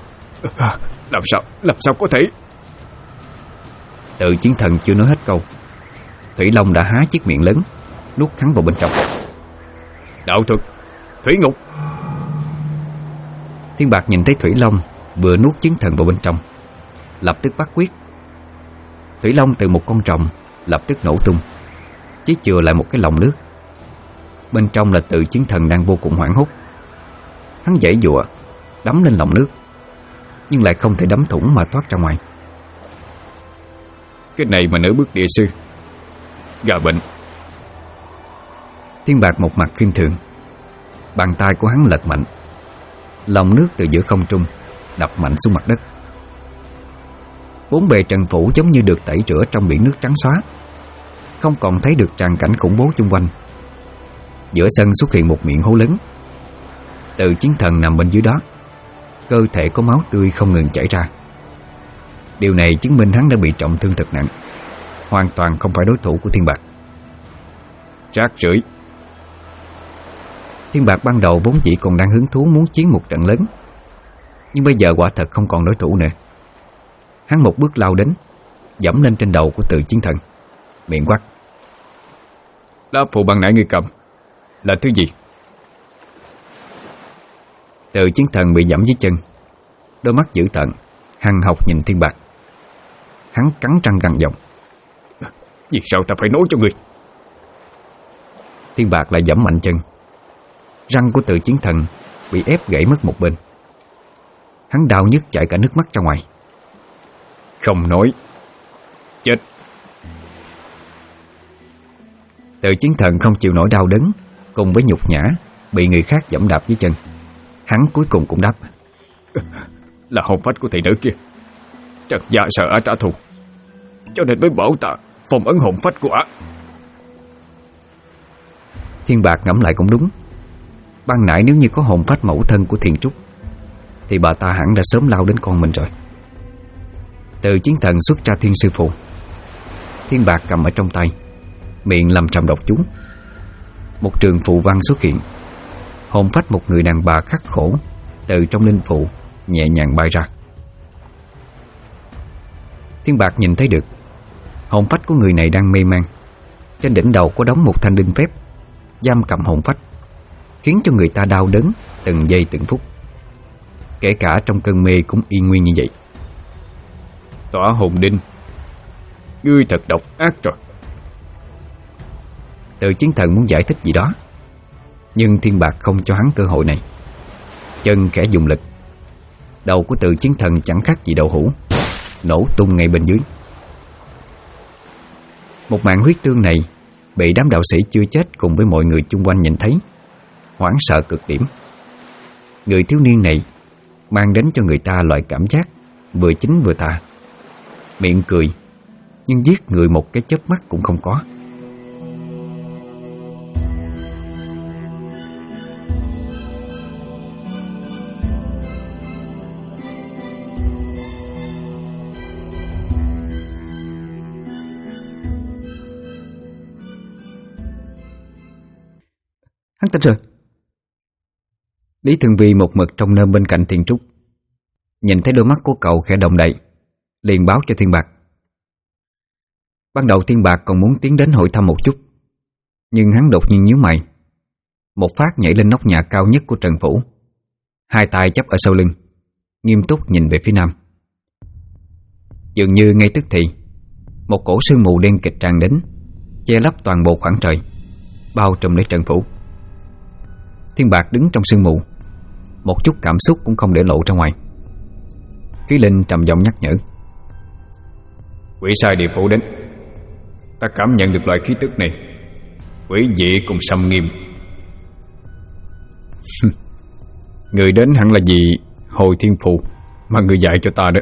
Làm sao có thể? Từ Chiến Thần chưa nói hết câu, Thủy Long đã há chiếc miệng lớn, nuốt hắn vào bên trong. Đạo thuật Thủy Ngục. Thiên Bạc nhìn thấy Thủy Long vừa nuốt chiến thần vào bên trong, lập tức bắt quyết. Thủy Long từ một con rồng lập tức nổ tung, chỉ chừa lại một cái lồng nước. Bên trong là Từ chiến thần đang vô cùng hoảng hốt. Hắn giãy giụa đấm lên lồng nước, nhưng lại không thể đấm thủng mà thoát ra ngoài. Cái này mà nửa bước địa sư, gà bệnh. Thiên Bạc một mặt khinh thường. Bàn tay của hắn lật mạnh, lồng nước từ giữa không trung đập mạnh xuống mặt đất. Bốn bề trần phủ giống như được tẩy rửa trong biển nước trắng xóa, không còn thấy được tràng cảnh khủng bố xung quanh. Giữa sân xuất hiện một miệng hố lớn. Từ chiến thần nằm bên dưới đó, cơ thể có máu tươi không ngừng chảy ra. Điều này chứng minh hắn đã bị trọng thương thật nặng, hoàn toàn không phải đối thủ của Thiên Bạc. Rác rưởi. Thiên Bạc ban đầu vốn dĩ còn đang hứng thú muốn chiến một trận lớn, nhưng bây giờ quả thật không còn đối thủ nữa. Hắn một bước lao đến, giẫm lên trên đầu của Từ chiến thần, miệng quát: Lá phù ban nãy ngươi cầm là thứ gì? Từ chiến thần bị giẫm dưới chân, đôi mắt dữ tợn hằn học nhìn Thiên Bạc. Hắn cắn răng gằn giọng: Vì sao ta phải nói cho ngươi? Thiên Bạc lại giẫm mạnh chân. Răng của Từ chiến thần bị ép gãy mất một bên. Hắn đau nhức chảy cả nước mắt ra ngoài. Không nói, chết. Từ chiến thần không chịu nổi đau đớn cùng với nhục nhã bị người khác giẫm đạp dưới chân. Hắn cuối cùng cũng đáp: Là hồn phách của thị nữ kia. Trần gia sợ ả trả thù, cho nên mới bảo ta phong ấn hồn phách của ả. Thiên Bạc ngẫm lại cũng đúng. Ban nãy nếu như có hồn phách mẫu thân của Thiền Trúc thì bà ta hẳn đã sớm lao đến con mình rồi. Từ chiến thần xuất ra Thiên Sư Phù. Thiên Bạc cầm ở trong tay, miệng lầm trầm đọc chú. Một trường phù văn xuất hiện. Hồn phách một người đàn bà khắc khổ từ trong linh phù nhẹ nhàng bay ra. Thiên Bạc nhìn thấy được hồn phách của người này đang mê man. Trên đỉnh đầu có đóng một thanh đinh phép giam cầm hồn phách, khiến cho người ta đau đớn từng giây từng phút. Kể cả trong cơn mê cũng y nguyên như vậy. Tỏa hồn đinh, ngươi thật độc ác rồi. Từ chiến thần muốn giải thích gì đó, nhưng Thiên Bạc không cho hắn cơ hội này. Chân khẽ dùng lực, đầu của Từ chiến thần chẳng khác gì đậu hũ, nổ tung ngay bên dưới. Một màn huyết tương này bị đám đạo sĩ chưa chết cùng với mọi người chung quanh nhìn thấy, hoảng sợ cực điểm. Người thiếu niên này mang đến cho người ta loại cảm giác vừa chính vừa tà. Miệng cười, nhưng giết người một cái chớp mắt cũng không có. Hắn tỉnh rồi. Lý Thường Vi một mực trong nơm bên cạnh Thiên Trúc, nhìn thấy đôi mắt của cậu khẽ động đậy, liền báo cho Thiên Bạc. Ban đầu Thiên Bạc còn muốn tiến đến hỏi thăm một chút, nhưng hắn đột nhiên nhíu mày, một phát nhảy lên nóc nhà cao nhất của Trần Phủ, hai tay chắp ở sau lưng, nghiêm túc nhìn về phía nam. Dường như ngay tức thì một cổ sương mù đen kịt tràn đến, che lấp toàn bộ khoảng trời, bao trùm lấy Trần Phủ. Thiên Bạc đứng trong sương mù, một chút cảm xúc cũng không để lộ ra ngoài. Khí Linh trầm giọng nhắc nhở: Quỷ sai địa phủ đến. Ta cảm nhận được loại khí tức này quỷ dị cùng xâm nghiêm. Người đến hẳn là gì Hồi Thiên Phù mà người dạy cho ta đó.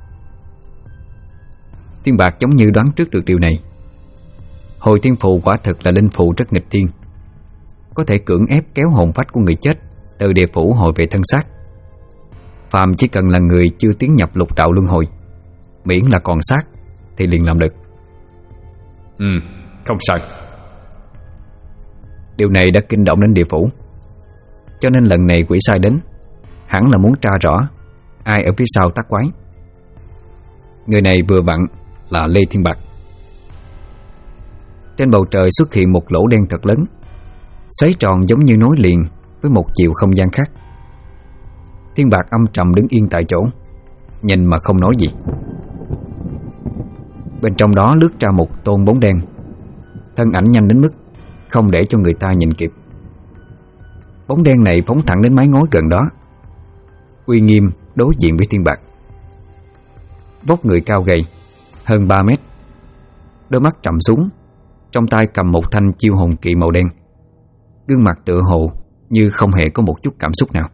Thiên Bạc giống như đoán trước được điều này. Hồi Thiên Phù quả thực là linh phù rất nghịch thiên, có thể cưỡng ép kéo hồn phách của người chết từ địa phủ hồi về thân xác. Phàm chỉ cần là người chưa tiến nhập lục đạo luân hồi, miễn là còn xác thì liền làm được. Không sai. Điều này đã kinh động đến địa phủ, cho nên lần này quỷ sai đến hẳn là muốn tra rõ ai ở phía sau tác quái. Người này vừa vặn là Lê Thiên Bạc. Trên bầu trời xuất hiện một lỗ đen thật lớn, xoáy tròn giống như nối liền với một chiều không gian khác. Thiên Bạc âm trầm đứng yên tại chỗ, nhìn mà không nói gì. Bên trong đó lướt ra một tôn bóng đen, thân ảnh nhanh đến mức không để cho người ta nhìn kịp. Bóng đen này phóng thẳng đến mái ngói gần đó, uy nghiêm đối diện với Thiên Bạc. Vóc người cao gầy, hơn 3 mét, đôi mắt trầm xuống, trong tay cầm một thanh chiêu hồn kỵ màu đen. Gương mặt tựa hồ như không hề có một chút cảm xúc nào.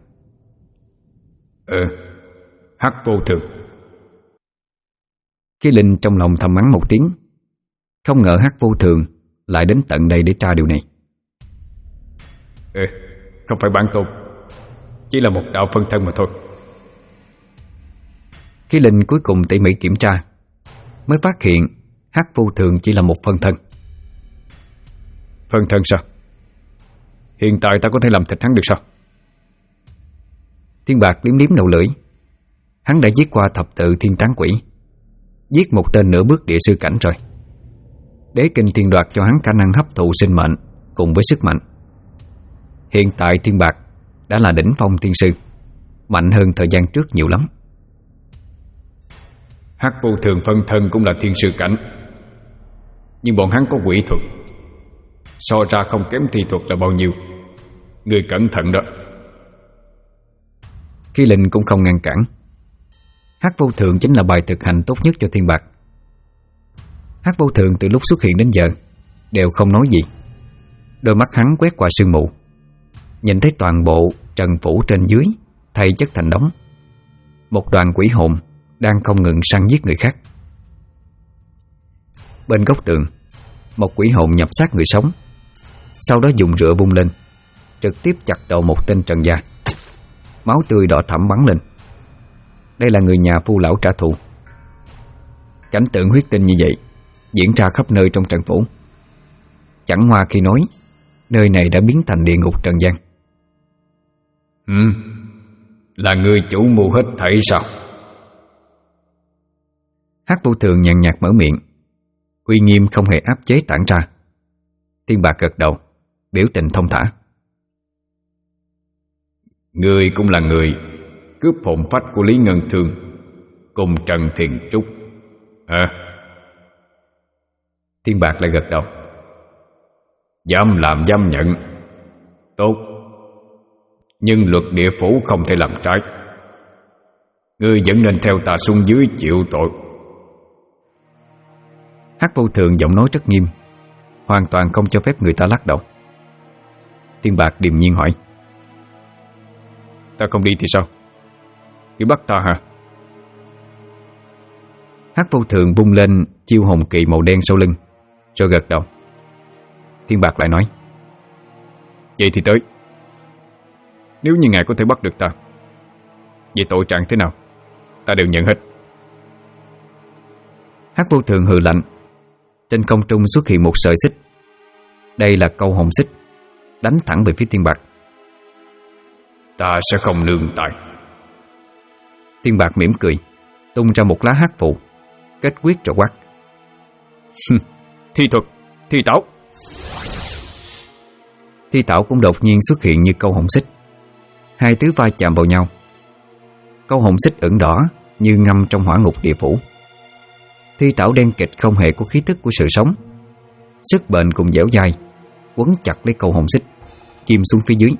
Hắc vô thường. Khi Linh trong lòng thầm mắng một tiếng, không ngờ Hắc vô thường lại đến tận đây để tra điều này. Không phải bản tôn, chỉ là một đạo phân thân mà thôi. Khi Linh cuối cùng tỉ mỉ kiểm tra, mới phát hiện Hắc vô thường chỉ là một phân thân. Phân thân sao? Hiện tại ta có thể làm thịt hắn được sao? Thiên Bạc liếm liếm đầu lưỡi. Hắn đã giết qua thập tự thiên tán quỷ, giết một tên nửa bước địa sư cảnh rồi. Đế kinh thiên đoạt cho hắn khả năng hấp thụ sinh mệnh cùng với sức mạnh. Hiện tại Thiên Bạc đã là đỉnh phong thiên sư, mạnh hơn thời gian trước nhiều lắm. Hắc vô thường phân thân cũng là thiên sư cảnh, nhưng bọn hắn có quỷ thuật, so ra không kém thi thuật là bao nhiêu. Người cẩn thận đó. Khi Linh cũng không ngăn cản. Hắc vô thường chính là bài thực hành tốt nhất cho Thiên Bạc. Hắc vô thường từ lúc xuất hiện đến giờ đều không nói gì. Đôi mắt hắn quét qua sương mù, nhìn thấy toàn bộ trần phủ trên dưới thay chất thành đống. Một đoàn quỷ hồn đang không ngừng săn giết người khác. Bên góc tường, một quỷ hồn nhập xác người sống, sau đó dùng rựa vung lên, trực tiếp chặt đầu một tên trần gia. Máu tươi đỏ thẫm bắn lên. Đây là người nhà Phu lão trả thù. Cảnh tượng huyết tinh như vậy diễn ra khắp nơi trong trần phủ. Chẳng hoa khi nói nơi này đã biến thành địa ngục trần gian. Là người chủ mưu hết thảy sao? Hắc vô thường nhàn nhạt mở miệng, uy nghiêm không hề áp chế tản ra. Thiên Bạc gật đầu, biểu tình thông thả. Người cũng là người cướp hồn phách của Lý Ngân Thương cùng Trần Thiền Trúc hả? Thiên Bạc lại gật đầu. Dám làm dám nhận. Tốt. Nhưng luật địa phủ không thể làm trái. Ngươi vẫn nên theo ta xuống dưới chịu tội. Hắc vô thường giọng nói rất nghiêm, hoàn toàn không cho phép người ta lắc đầu. Thiên Bạc điềm nhiên hỏi, ta không đi thì sao? Cứ bắt ta hả? Hắc vô thường vung lên chiêu hồn kỳ màu đen sau lưng, rồi gật đầu. Thiên Bạc lại nói, vậy thì tới. Nếu như ngài có thể bắt được ta, vậy tội trạng thế nào ta đều nhận hết. Hắc vô thường hừ lạnh. Trên không trung xuất hiện một sợi xích. Đây là câu hồn xích, đánh thẳng về phía Thiên Bạc. Ta sẽ không nương tay. Thiên Bạc mỉm cười, tung ra một lá hắc phụ, kết quyết rồi quát, thi thuật, thi tảo. Thi tảo cũng đột nhiên xuất hiện như câu hồn xích. Hai thứ va chạm vào nhau. Câu hồn xích ửng đỏ như ngâm trong hỏa ngục địa phủ. Thi tảo đen kịch không hề có khí tức của sự sống, sức bền cùng dẻo dai quấn chặt lấy câu hồn xích, chìm xuống phía dưới.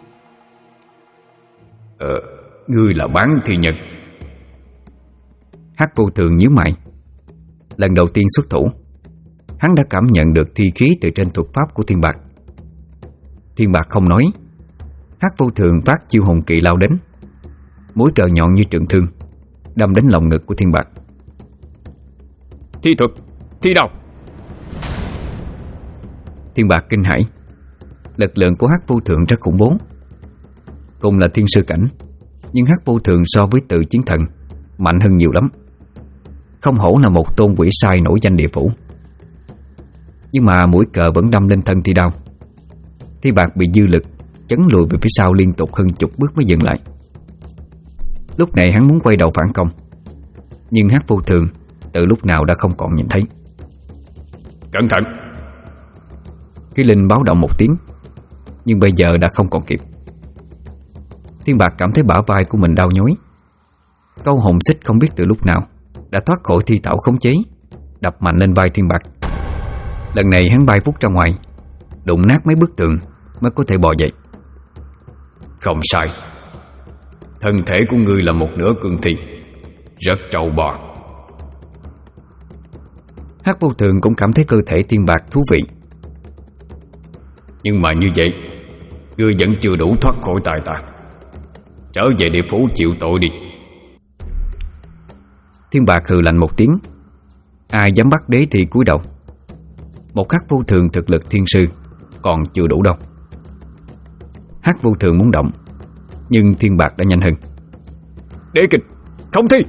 Ngươi là bán thi nhân. Hắc vô thường nhíu mày. Lần đầu tiên xuất thủ, hắn đã cảm nhận được thi khí từ trên thuật pháp của Thiên Bạc. Thiên Bạc không nói. Hắc vô thường vác chiêu hồn kỵ lao đến, mũi cờ nhọn như trường thương đâm đến lòng ngực của Thiên Bạc. Thi thuật, thi đao. Thiên Bạc kinh hãi. Lực lượng của Hắc vô thường rất khủng bố. Cùng là thiên sư cảnh, nhưng Hắc vô thường so với Tự Chiến Thần mạnh hơn nhiều lắm. Không hổ là một tôn quỷ sai nổi danh địa phủ. Nhưng mà mũi cờ vẫn đâm lên thân thi đao. Thiên Bạc bị dư lực chấn lùi về phía sau liên tục hơn chục bước mới dừng lại. Lúc này hắn muốn quay đầu phản công, nhưng Hắc vô thường từ lúc nào đã không còn nhìn thấy. Cẩn thận. Khí Linh báo động một tiếng, nhưng bây giờ đã không còn kịp. Thiên Bạc cảm thấy bả vai của mình đau nhói. Câu hồn xích không biết từ lúc nào đã thoát khỏi thi thảo khống chế, đập mạnh lên vai Thiên Bạc. Lần này hắn bay vút ra ngoài, đụng nát mấy bức tường mới có thể bò dậy. Không sai, thân thể của ngươi là một nửa cương thi, rất trâu bò. Hắc Vô Thường cũng cảm thấy cơ thể Thiên Bạc thú vị. Nhưng mà như vậy, ngươi vẫn chưa đủ thoát khỏi tay ta. Trở về địa phủ chịu tội đi. Thiên Bạc hừ lạnh một tiếng. Ai dám bắt đế thì cúi đầu. Một Hắc Vô Thường thực lực thiên sư còn chưa đủ đâu. Hắc Vô Thường muốn động, nhưng Thiên Bạc đã nhanh hơn. Đế kịch, không thi.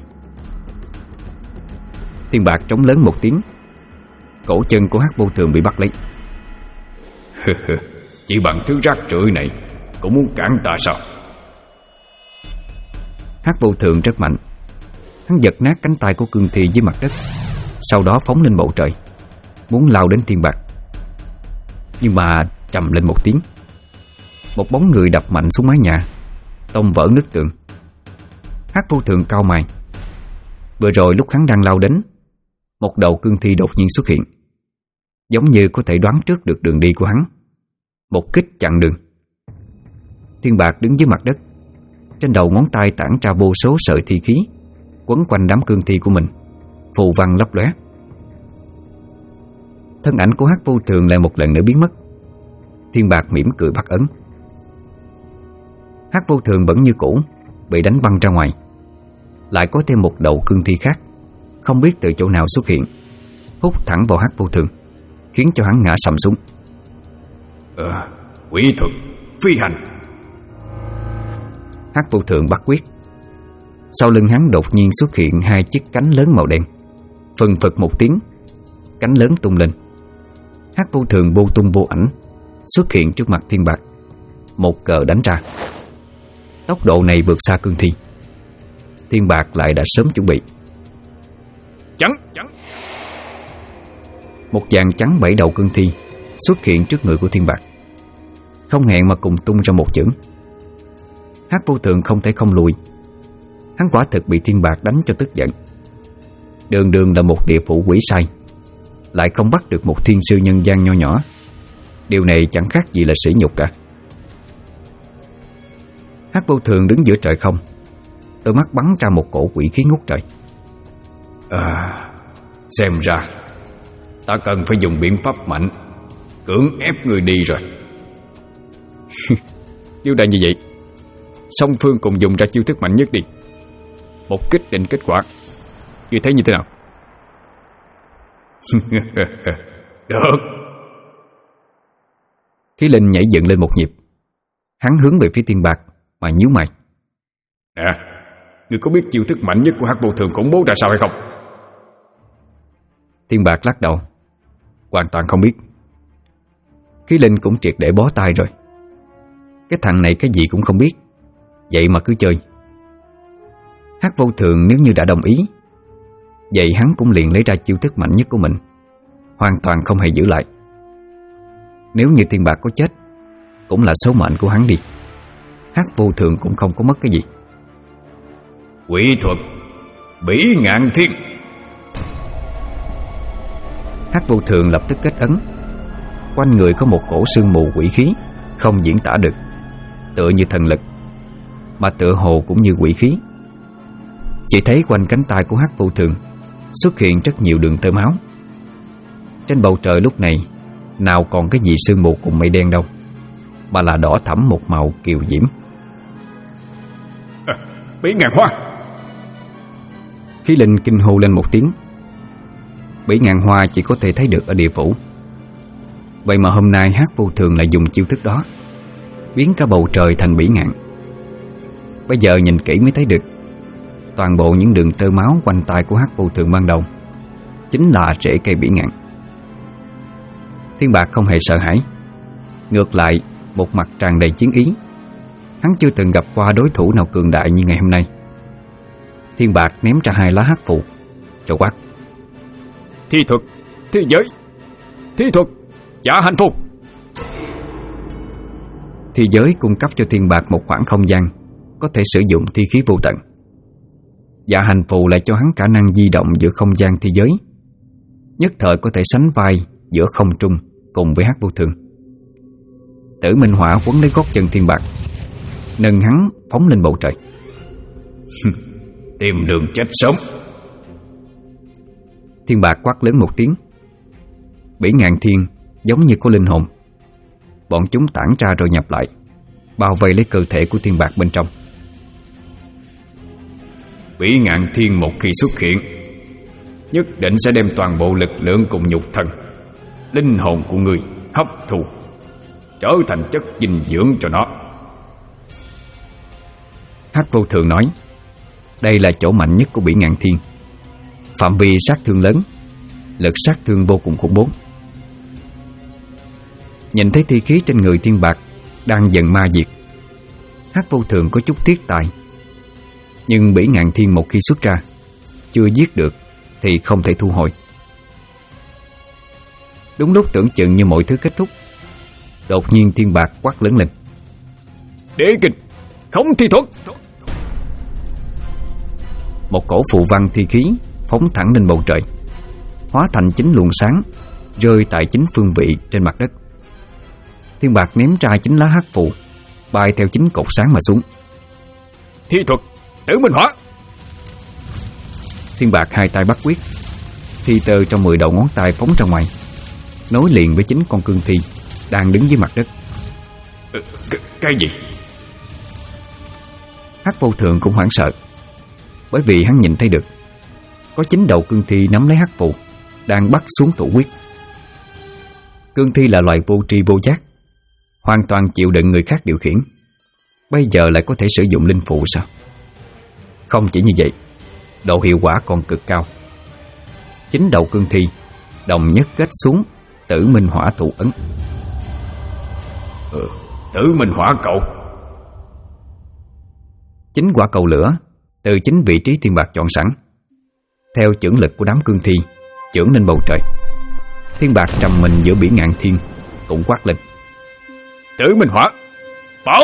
Thiên Bạc trống lớn một tiếng. Cổ chân của Hắc Vô Thường bị bắt lấy. Chỉ bằng thứ rác rưởi này cũng muốn cản ta sao? Hắc Vô Thường rất mạnh. Hắn giật nát cánh tay của cương thi dưới mặt đất, sau đó phóng lên bầu trời, muốn lao đến Thiên Bạc. Nhưng mà trầm lên một tiếng, một bóng người đập mạnh xuống mái nhà, tông vỡ nứt tường. Hắc Vô Thường cau mày. Vừa rồi lúc hắn đang lao đến, một đầu cương thi đột nhiên xuất hiện, giống như có thể đoán trước được đường đi của hắn. Một kích chặn đường. Thiên Bạc đứng dưới mặt đất, trên đầu ngón tay tản ra vô số sợi thi khí quấn quanh đám cương thi của mình, phù văn lấp lóe. Thân ảnh của Hắc Vô Thường lại một lần nữa biến mất. Thiên Bạc mỉm cười bắt ấn. Hắc Vô Thường vẫn như cũ, bị đánh văng ra ngoài. Lại có thêm một đầu cương thi khác, không biết từ chỗ nào xuất hiện, hút thẳng vào Hắc Vô Thường, khiến cho hắn ngã sầm xuống. Quỷ thuật phi hành. Hắc Vô Thường bắt quyết. Sau lưng hắn đột nhiên xuất hiện hai chiếc cánh lớn màu đen. Phừng phật một tiếng, cánh lớn tung lên. Hắc Vô Thường vô tung vô ảnh xuất hiện trước mặt Thiên Bạc, một cờ đánh ra. Tốc độ này vượt xa cương thi. Thiên Bạc lại đã sớm chuẩn bị. Chắn. Một dàn trắng 7 đầu cương thi xuất hiện trước người của Thiên Bạc, không hẹn mà cùng tung ra một chưởng. Hắc Vô Thường không thể không lùi. Hắn quả thực bị Thiên Bạc đánh cho tức giận. Đường đường là một địa phủ quỷ sai, lại không bắt được một thiên sư nhân gian nho nhỏ. Điều này chẳng khác gì là sỉ nhục cả. Hắc Vô Thường đứng giữa trời không, đôi mắt bắn ra một cổ quỷ khí ngút trời. Xem ra ta cần phải dùng biện pháp mạnh, cưỡng ép người đi rồi. Nếu đã như vậy, song phương cùng dùng ra chiêu thức mạnh nhất đi, một kích định kết quả. Ngươi thấy như thế nào? Được. Khí Linh nhảy dựng lên một nhịp. Hắn hướng về phía Thiên Bạc mà nhíu mày. Nè, ngươi có biết chiêu thức mạnh nhất của Hắc Vô Thường khủng bố ra sao hay không? Thiên Bạc lắc đầu. Hoàn toàn không biết. Khí Linh cũng triệt để bó tay rồi. Cái thằng này cái gì cũng không biết, vậy mà cứ chơi. Hắc Vô Thường nếu như đã đồng ý, vậy hắn cũng liền lấy ra chiêu thức mạnh nhất của mình, hoàn toàn không hề giữ lại. Nếu như Thiên Bạc có chết, cũng là số mệnh của hắn đi. Hắc Vô Thường cũng không có mất cái gì. Quỷ thuật Bỉ Ngạn Thiên. Hắc Vô Thường lập tức kết ấn. Quanh người có một cổ sương mù quỷ khí không diễn tả được, tựa như thần lực, mà tựa hồ cũng như quỷ khí. Chỉ thấy quanh cánh tay của Hắc Vô Thường xuất hiện rất nhiều đường tơ máu. Trên bầu trời lúc này nào còn cái gì sương mù cùng mây đen đâu, mà là đỏ thẫm một màu kiều diễm. Bỉ Ngạn Hoa. Khí Linh kinh hô lên một tiếng. Bỉ Ngạn Hoa chỉ có thể thấy được ở địa phủ. Vậy mà hôm nay Hắc Vô Thường lại dùng chiêu thức đó, biến cả bầu trời thành bỉ ngạn. Bây giờ nhìn kỹ mới thấy được, toàn bộ những đường tơ máu quanh tay của Hắc Vô Thường ban đầu chính là rễ cây bỉ ngạn. Thiên Bạc không hề sợ hãi, ngược lại một mặt tràn đầy chiến ý. Hắn chưa từng gặp qua đối thủ nào cường đại như ngày hôm nay. Thiên Bạc ném ra 2 lá hắc phù, cho quát: Thi thuật, thế giới, thi thuật, giả hành phù. Thì giới cung cấp cho Thiên Bạc một khoảng không gian có thể sử dụng thi khí vô tận. Dạ hành phù lại cho hắn khả năng di động giữa không gian thế giới, nhất thời có thể sánh vai giữa không trung cùng với Hắc Vô Thường. Tử Minh Hỏa quấn lấy gót chân Thiên Bạc, nâng hắn phóng lên bầu trời. Tìm đường chết sống. Thiên Bạc quát lớn một tiếng. Bỉ Ngạn Thiên giống như có linh hồn, bọn chúng tản ra rồi nhập lại, bao vây lấy cơ thể của Thiên Bạc bên trong. Bỉ Ngạn Thiên một khi xuất hiện, nhất định sẽ đem toàn bộ lực lượng cùng nhục thân, linh hồn của người hấp thu, trở thành chất dinh dưỡng cho nó. Hắc Vô Thường nói, đây là chỗ mạnh nhất của Bỉ Ngạn Thiên, phạm vi sát thương lớn, lực sát thương vô cùng khủng bố. Nhìn thấy thi khí trên người Thiên Bạc đang dần ma diệt, Hắc Vô Thường có chút tiếc tài. Nhưng Bỉ Ngạn Thiên một khi xuất ra, chưa giết được thì không thể thu hồi. Đúng lúc tưởng chừng như mọi thứ kết thúc, đột nhiên Thiên Bạc quát lớn lên. Đế kinh, không thi thuật. Một cổ phù văn thi khí phóng thẳng lên bầu trời, hóa thành 9 luồng sáng rơi tại 9 phương vị trên mặt đất. Thiên Bạc ném ra 9 lá hắc phù, bay theo 9 cột sáng mà xuống. Thi thuật Tử Minh Hỏa. Thiên Bạc hai tay bắt quyết, thi tơ trong 10 đầu ngón tay phóng ra ngoài, nối liền với 9 con cương thi đang đứng dưới mặt đất. Cái gì? Hắc Vô Thường cũng hoảng sợ, bởi vì hắn nhìn thấy được có 9 đầu cương thi nắm lấy hắc phù đang bắt xuống thủ quyết. Cương thi là loài vô tri vô giác, hoàn toàn chịu đựng người khác điều khiển, bây giờ lại có thể sử dụng linh phù sao? Không chỉ như vậy, độ hiệu quả còn cực cao. 9 đầu cương thi đồng nhất kết xuống Tử Minh Hỏa thủ ấn. Tử Minh Hỏa cầu. 9 quả cầu lửa từ 9 vị trí Thiên Bạc chọn sẵn, theo chưởng lực của đám cương thi chưởng lên bầu trời. Thiên Bạc trầm mình giữa Bỉ Ngạn Thiên cũng quát lên. Tử Minh Hỏa bảo.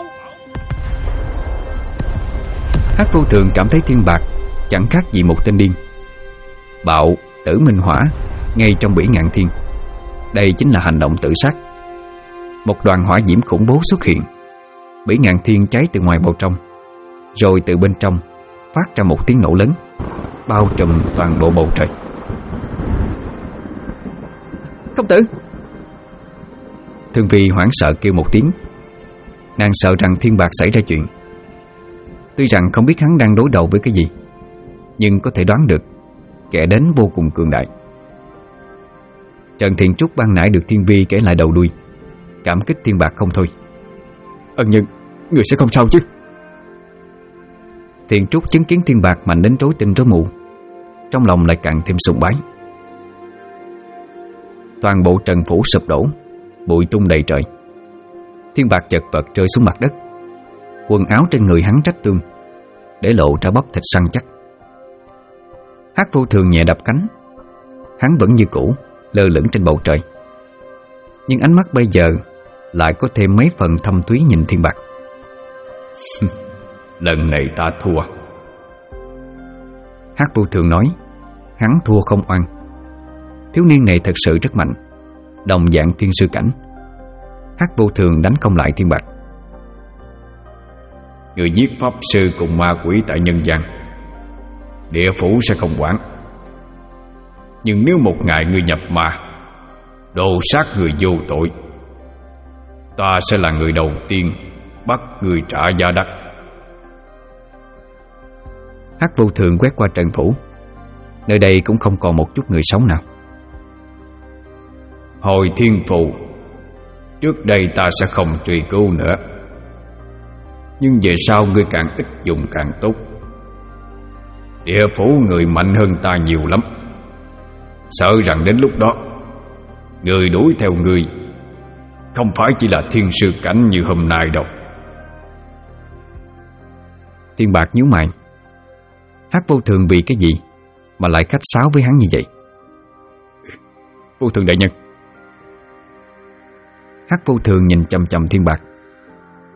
Hắc Vô Thường cảm thấy Thiên Bạc chẳng khác gì một tên điên. Bạo Tử Minh Hỏa ngay trong Bỉ Ngạn Thiên, đây chính là hành động tự sát. Một đoàn hỏa diễm khủng bố xuất hiện, Bỉ Ngạn Thiên cháy từ ngoài vào trong, rồi từ bên trong phát ra một tiếng nổ lớn, bao trùm toàn bộ bầu trời. Công tử! Thương Vi hoảng sợ kêu một tiếng. Nàng sợ rằng Thiên Bạc xảy ra chuyện. Tuy rằng không biết hắn đang đối đầu với cái gì, nhưng có thể đoán được kẻ đến vô cùng cường đại. Trần Thiện Trúc ban nãy được Thiên Vi kể lại đầu đuôi, cảm kích Thiên Bạc không thôi. Ân nhân, người sẽ không sao chứ? Thiện Trúc chứng kiến Thiên Bạc mạnh đến rối tinh rối mù, trong lòng lại càng thêm sùng bái. Toàn bộ trần phủ sụp đổ, bụi tung đầy trời. Thiên Bạc chật vật rơi xuống mặt đất, quần áo trên người hắn rách tươm, để lộ ra bắp thịt săn chắc. Hắc Vô Thường nhẹ đập cánh, hắn vẫn như cũ lơ lửng trên bầu trời, nhưng ánh mắt bây giờ lại có thêm mấy phần thâm thúy nhìn Thiên Bạc. Lần này ta thua. Hắc Vô Thường nói, hắn thua không oan. Thiếu niên này thật sự rất mạnh, đồng dạng thiên sư cảnh. Hắc Vô Thường đánh không lại Thiên Bạc. Người giết pháp sư cùng ma quỷ tại nhân gian, địa phủ sẽ không quản. Nhưng nếu một ngày người nhập ma, đồ sát người vô tội, ta sẽ là người đầu tiên bắt người trả giá đắt. Hắc Vô Thường quét qua trần phủ, nơi đây cũng không còn một chút người sống nào. Hồi thiên phù, trước đây ta sẽ không truy cứu nữa, nhưng về sau ngươi càng ít dùng càng tốt. Địa phủ người mạnh hơn ta nhiều lắm, sợ rằng đến lúc đó người đuổi theo ngươi không phải chỉ là thiên sư cảnh như hôm nay đâu. Thiên Bạc nhíu mày. Hắc Vô Thường vì cái gì mà lại khách sáo với hắn như vậy? Vô Thường đại nhân. Hắc Vô Thường nhìn chằm chằm Thiên Bạc,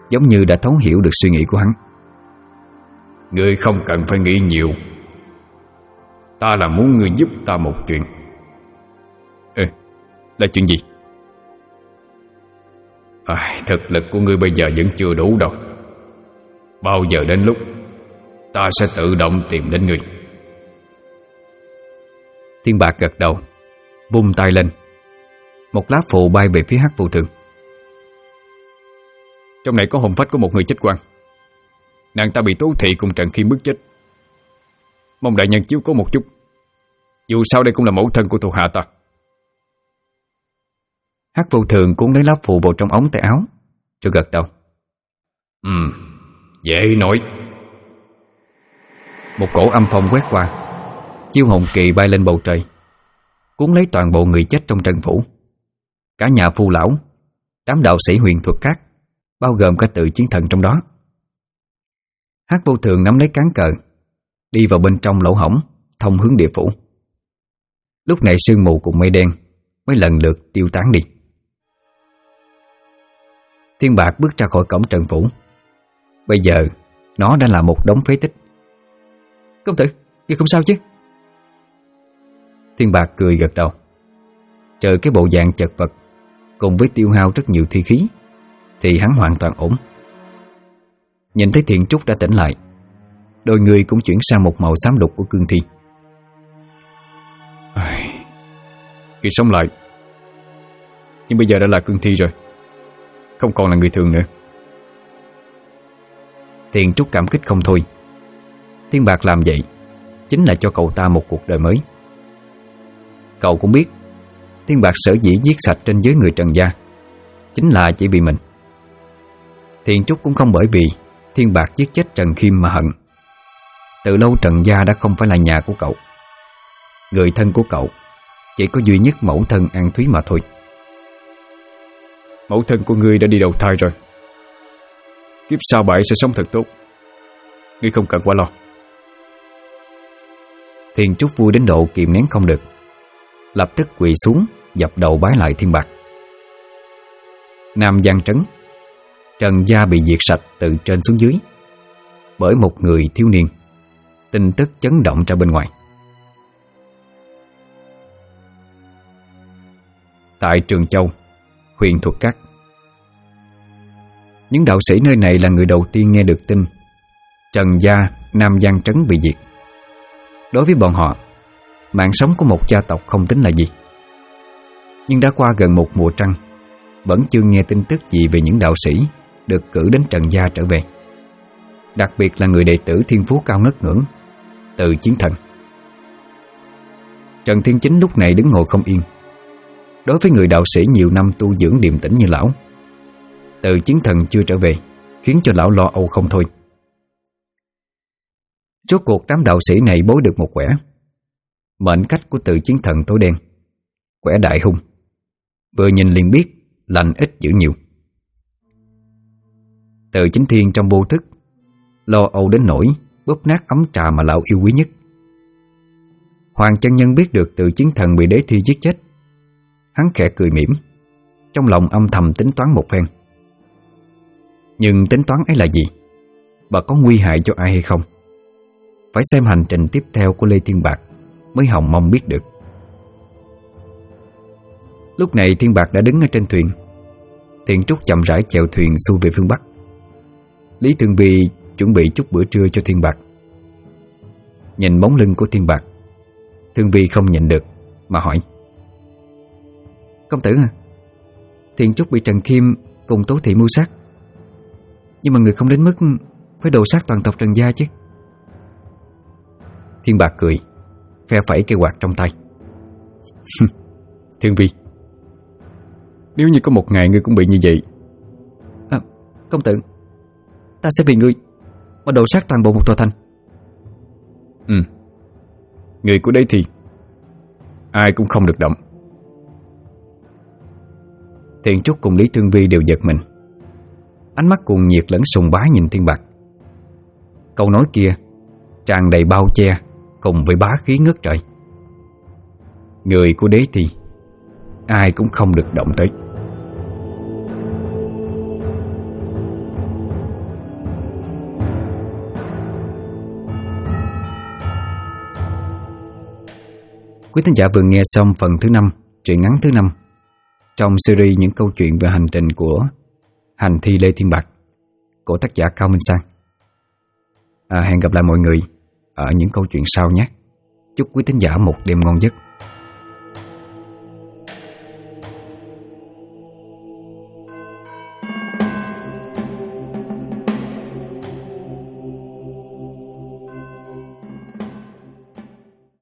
giống như đã thấu hiểu được suy nghĩ của hắn. Ngươi không cần phải nghĩ nhiều. Ta là muốn ngươi giúp ta một chuyện. Là chuyện gì? Thực lực của ngươi bây giờ vẫn chưa đủ đâu. Bao giờ đến lúc ta sẽ tự động tìm đến ngươi. Thiên Bạc gật đầu, vung tay lên. Một lá phù bay về phía Hắc Vô Thường. Trong này có hồn phách của một người chết quan. Nàng ta bị Tố Thị cùng Trần Khiêm bức chết. Mong đại nhân chiếu cố một chút. Dù sao đây cũng là mẫu thân của thuộc hạ ta. Hắc Vô Thường cuốn lấy lá phù vào trong ống tay áo, rồi gật đầu. Dễ nói. Một cổ âm phong quét qua, chiêu hồn kỳ bay lên bầu trời, cuốn lấy toàn bộ người chết trong trận phủ. Cả nhà Phu lão, đám đạo sĩ huyền thuật các, bao gồm cả Tự Chiến Thần trong đó. Hắc Vô Thường nắm lấy cán cờ, đi vào bên trong lỗ hổng thông hướng địa phủ. Lúc này sương mù cùng mây đen mới lần lượt tiêu tán đi. Thiên Bạc bước ra khỏi cổng trận phủ. Bây giờ nó đã là một đống phế tích. Công tử, ngươi không sao chứ? Thiên Bạc cười gật đầu. Trừ cái bộ dạng chật vật cùng với tiêu hao rất nhiều thi khí thì hắn hoàn toàn ổn. Nhìn thấy Thiện Trúc đã tỉnh lại, đôi người cũng chuyển sang một màu xám đục của cương thi. Khi sống lại, nhưng bây giờ đã là cương thi rồi, không còn là người thường nữa. Thiện Trúc cảm kích không thôi. Thiên Bạc làm vậy chính là cho cậu ta một cuộc đời mới. Cậu cũng biết Thiên Bạc sở dĩ giết sạch trên dưới người Trần gia chính là chỉ vì mình. Thiện Trúc cũng không bởi vì Thiên Bạc giết chết Trần Khiêm mà hận. Từ lâu Trần gia đã không phải là nhà của cậu. Người thân của cậu chỉ có duy nhất mẫu thân An Thúy mà thôi. Mẫu thân của ngươi đã đi đầu thai rồi. Kiếp sau bà ấy sẽ sống thật tốt. Ngươi không cần quá lo. Thiện Trúc vui đến độ kìm nén không được, lập tức quỳ xuống dập đầu bái lại Thiên Bạc. Nam Giang Trấn, Trần gia bị diệt sạch từ trên xuống dưới bởi một người thiếu niên. Tin tức chấn động ra bên ngoài. Tại Trường Châu, huyền thuật các, những đạo sĩ nơi này là người đầu tiên nghe được tin Trần gia Nam Giang Trấn bị diệt. Đối với bọn họ, mạng sống của một gia tộc không tính là gì. Nhưng đã qua gần một mùa trăng, vẫn chưa nghe tin tức gì về những đạo sĩ được cử đến Trần gia trở về. Đặc biệt là người đệ tử thiên phú cao ngất ngưỡng, Tự Chiến Thần. Trần Thiên Chính lúc này đứng ngồi không yên. Đối với người đạo sĩ nhiều năm tu dưỡng điềm tĩnh như lão, Tự Chiến Thần chưa trở về khiến cho lão lo âu không thôi. Rốt cuộc đám đạo sĩ này bối được một quẻ. Mệnh cách của Tự Chiến Thần tối đen, quẻ đại hung, vừa nhìn liền biết lành ít dữ nhiều. Tự Chính Thiên trong vô thức lo âu đến nỗi bóp nát ấm trà mà lão yêu quý nhất. Hoàng chân nhân biết được Tự Chiến Thần bị đế thi giết chết, hắn khẽ cười mỉm, trong lòng âm thầm tính toán một phen. Nhưng tính toán ấy là gì, và có nguy hại cho ai hay không, phải xem hành trình tiếp theo của Lê Thiên Bạc mới hòng mong biết được. Lúc này Thiên Bạc đã đứng ở trên thuyền. Thiện Trúc chậm rãi chèo thuyền xuôi về phương Bắc. Lý Tương Vi chuẩn bị chút bữa trưa cho Thiên Bạc. Nhìn bóng lưng của Thiên Bạc, Tương Vi không nhịn được mà hỏi: Công tử à, Thiện Trúc bị Trần Khiêm cùng Tố Thị mưu sát, nhưng mà người không đến mức phải đồ sát toàn tộc Trần gia chứ? Thiên Bạc cười, phe phẩy cây quạt trong tay. Thương Vi, nếu như có một ngày ngươi cũng bị như vậy. Công tử, ta sẽ vì ngươi mà đồ sát toàn bộ một tòa thành. Người của đấy thì ai cũng không được động. Thiện Trúc cùng Lý Tương Vi đều giật mình, ánh mắt cuồng nhiệt lẫn sùng bái nhìn Thiên Bạc. Câu nói kia tràn đầy bao che cùng với bá khí ngất trời. Người của đế thì ai cũng không được động tới. Quý thính giả vừa nghe xong phần thứ 5, truyện ngắn thứ 5 trong series những câu chuyện về hành trình của Hành Thi Lê Thiên Bạc của tác giả Cao Minh Sang. Hẹn gặp lại mọi người ở những câu chuyện sau nhé. Chúc quý thính giả một đêm ngon giấc.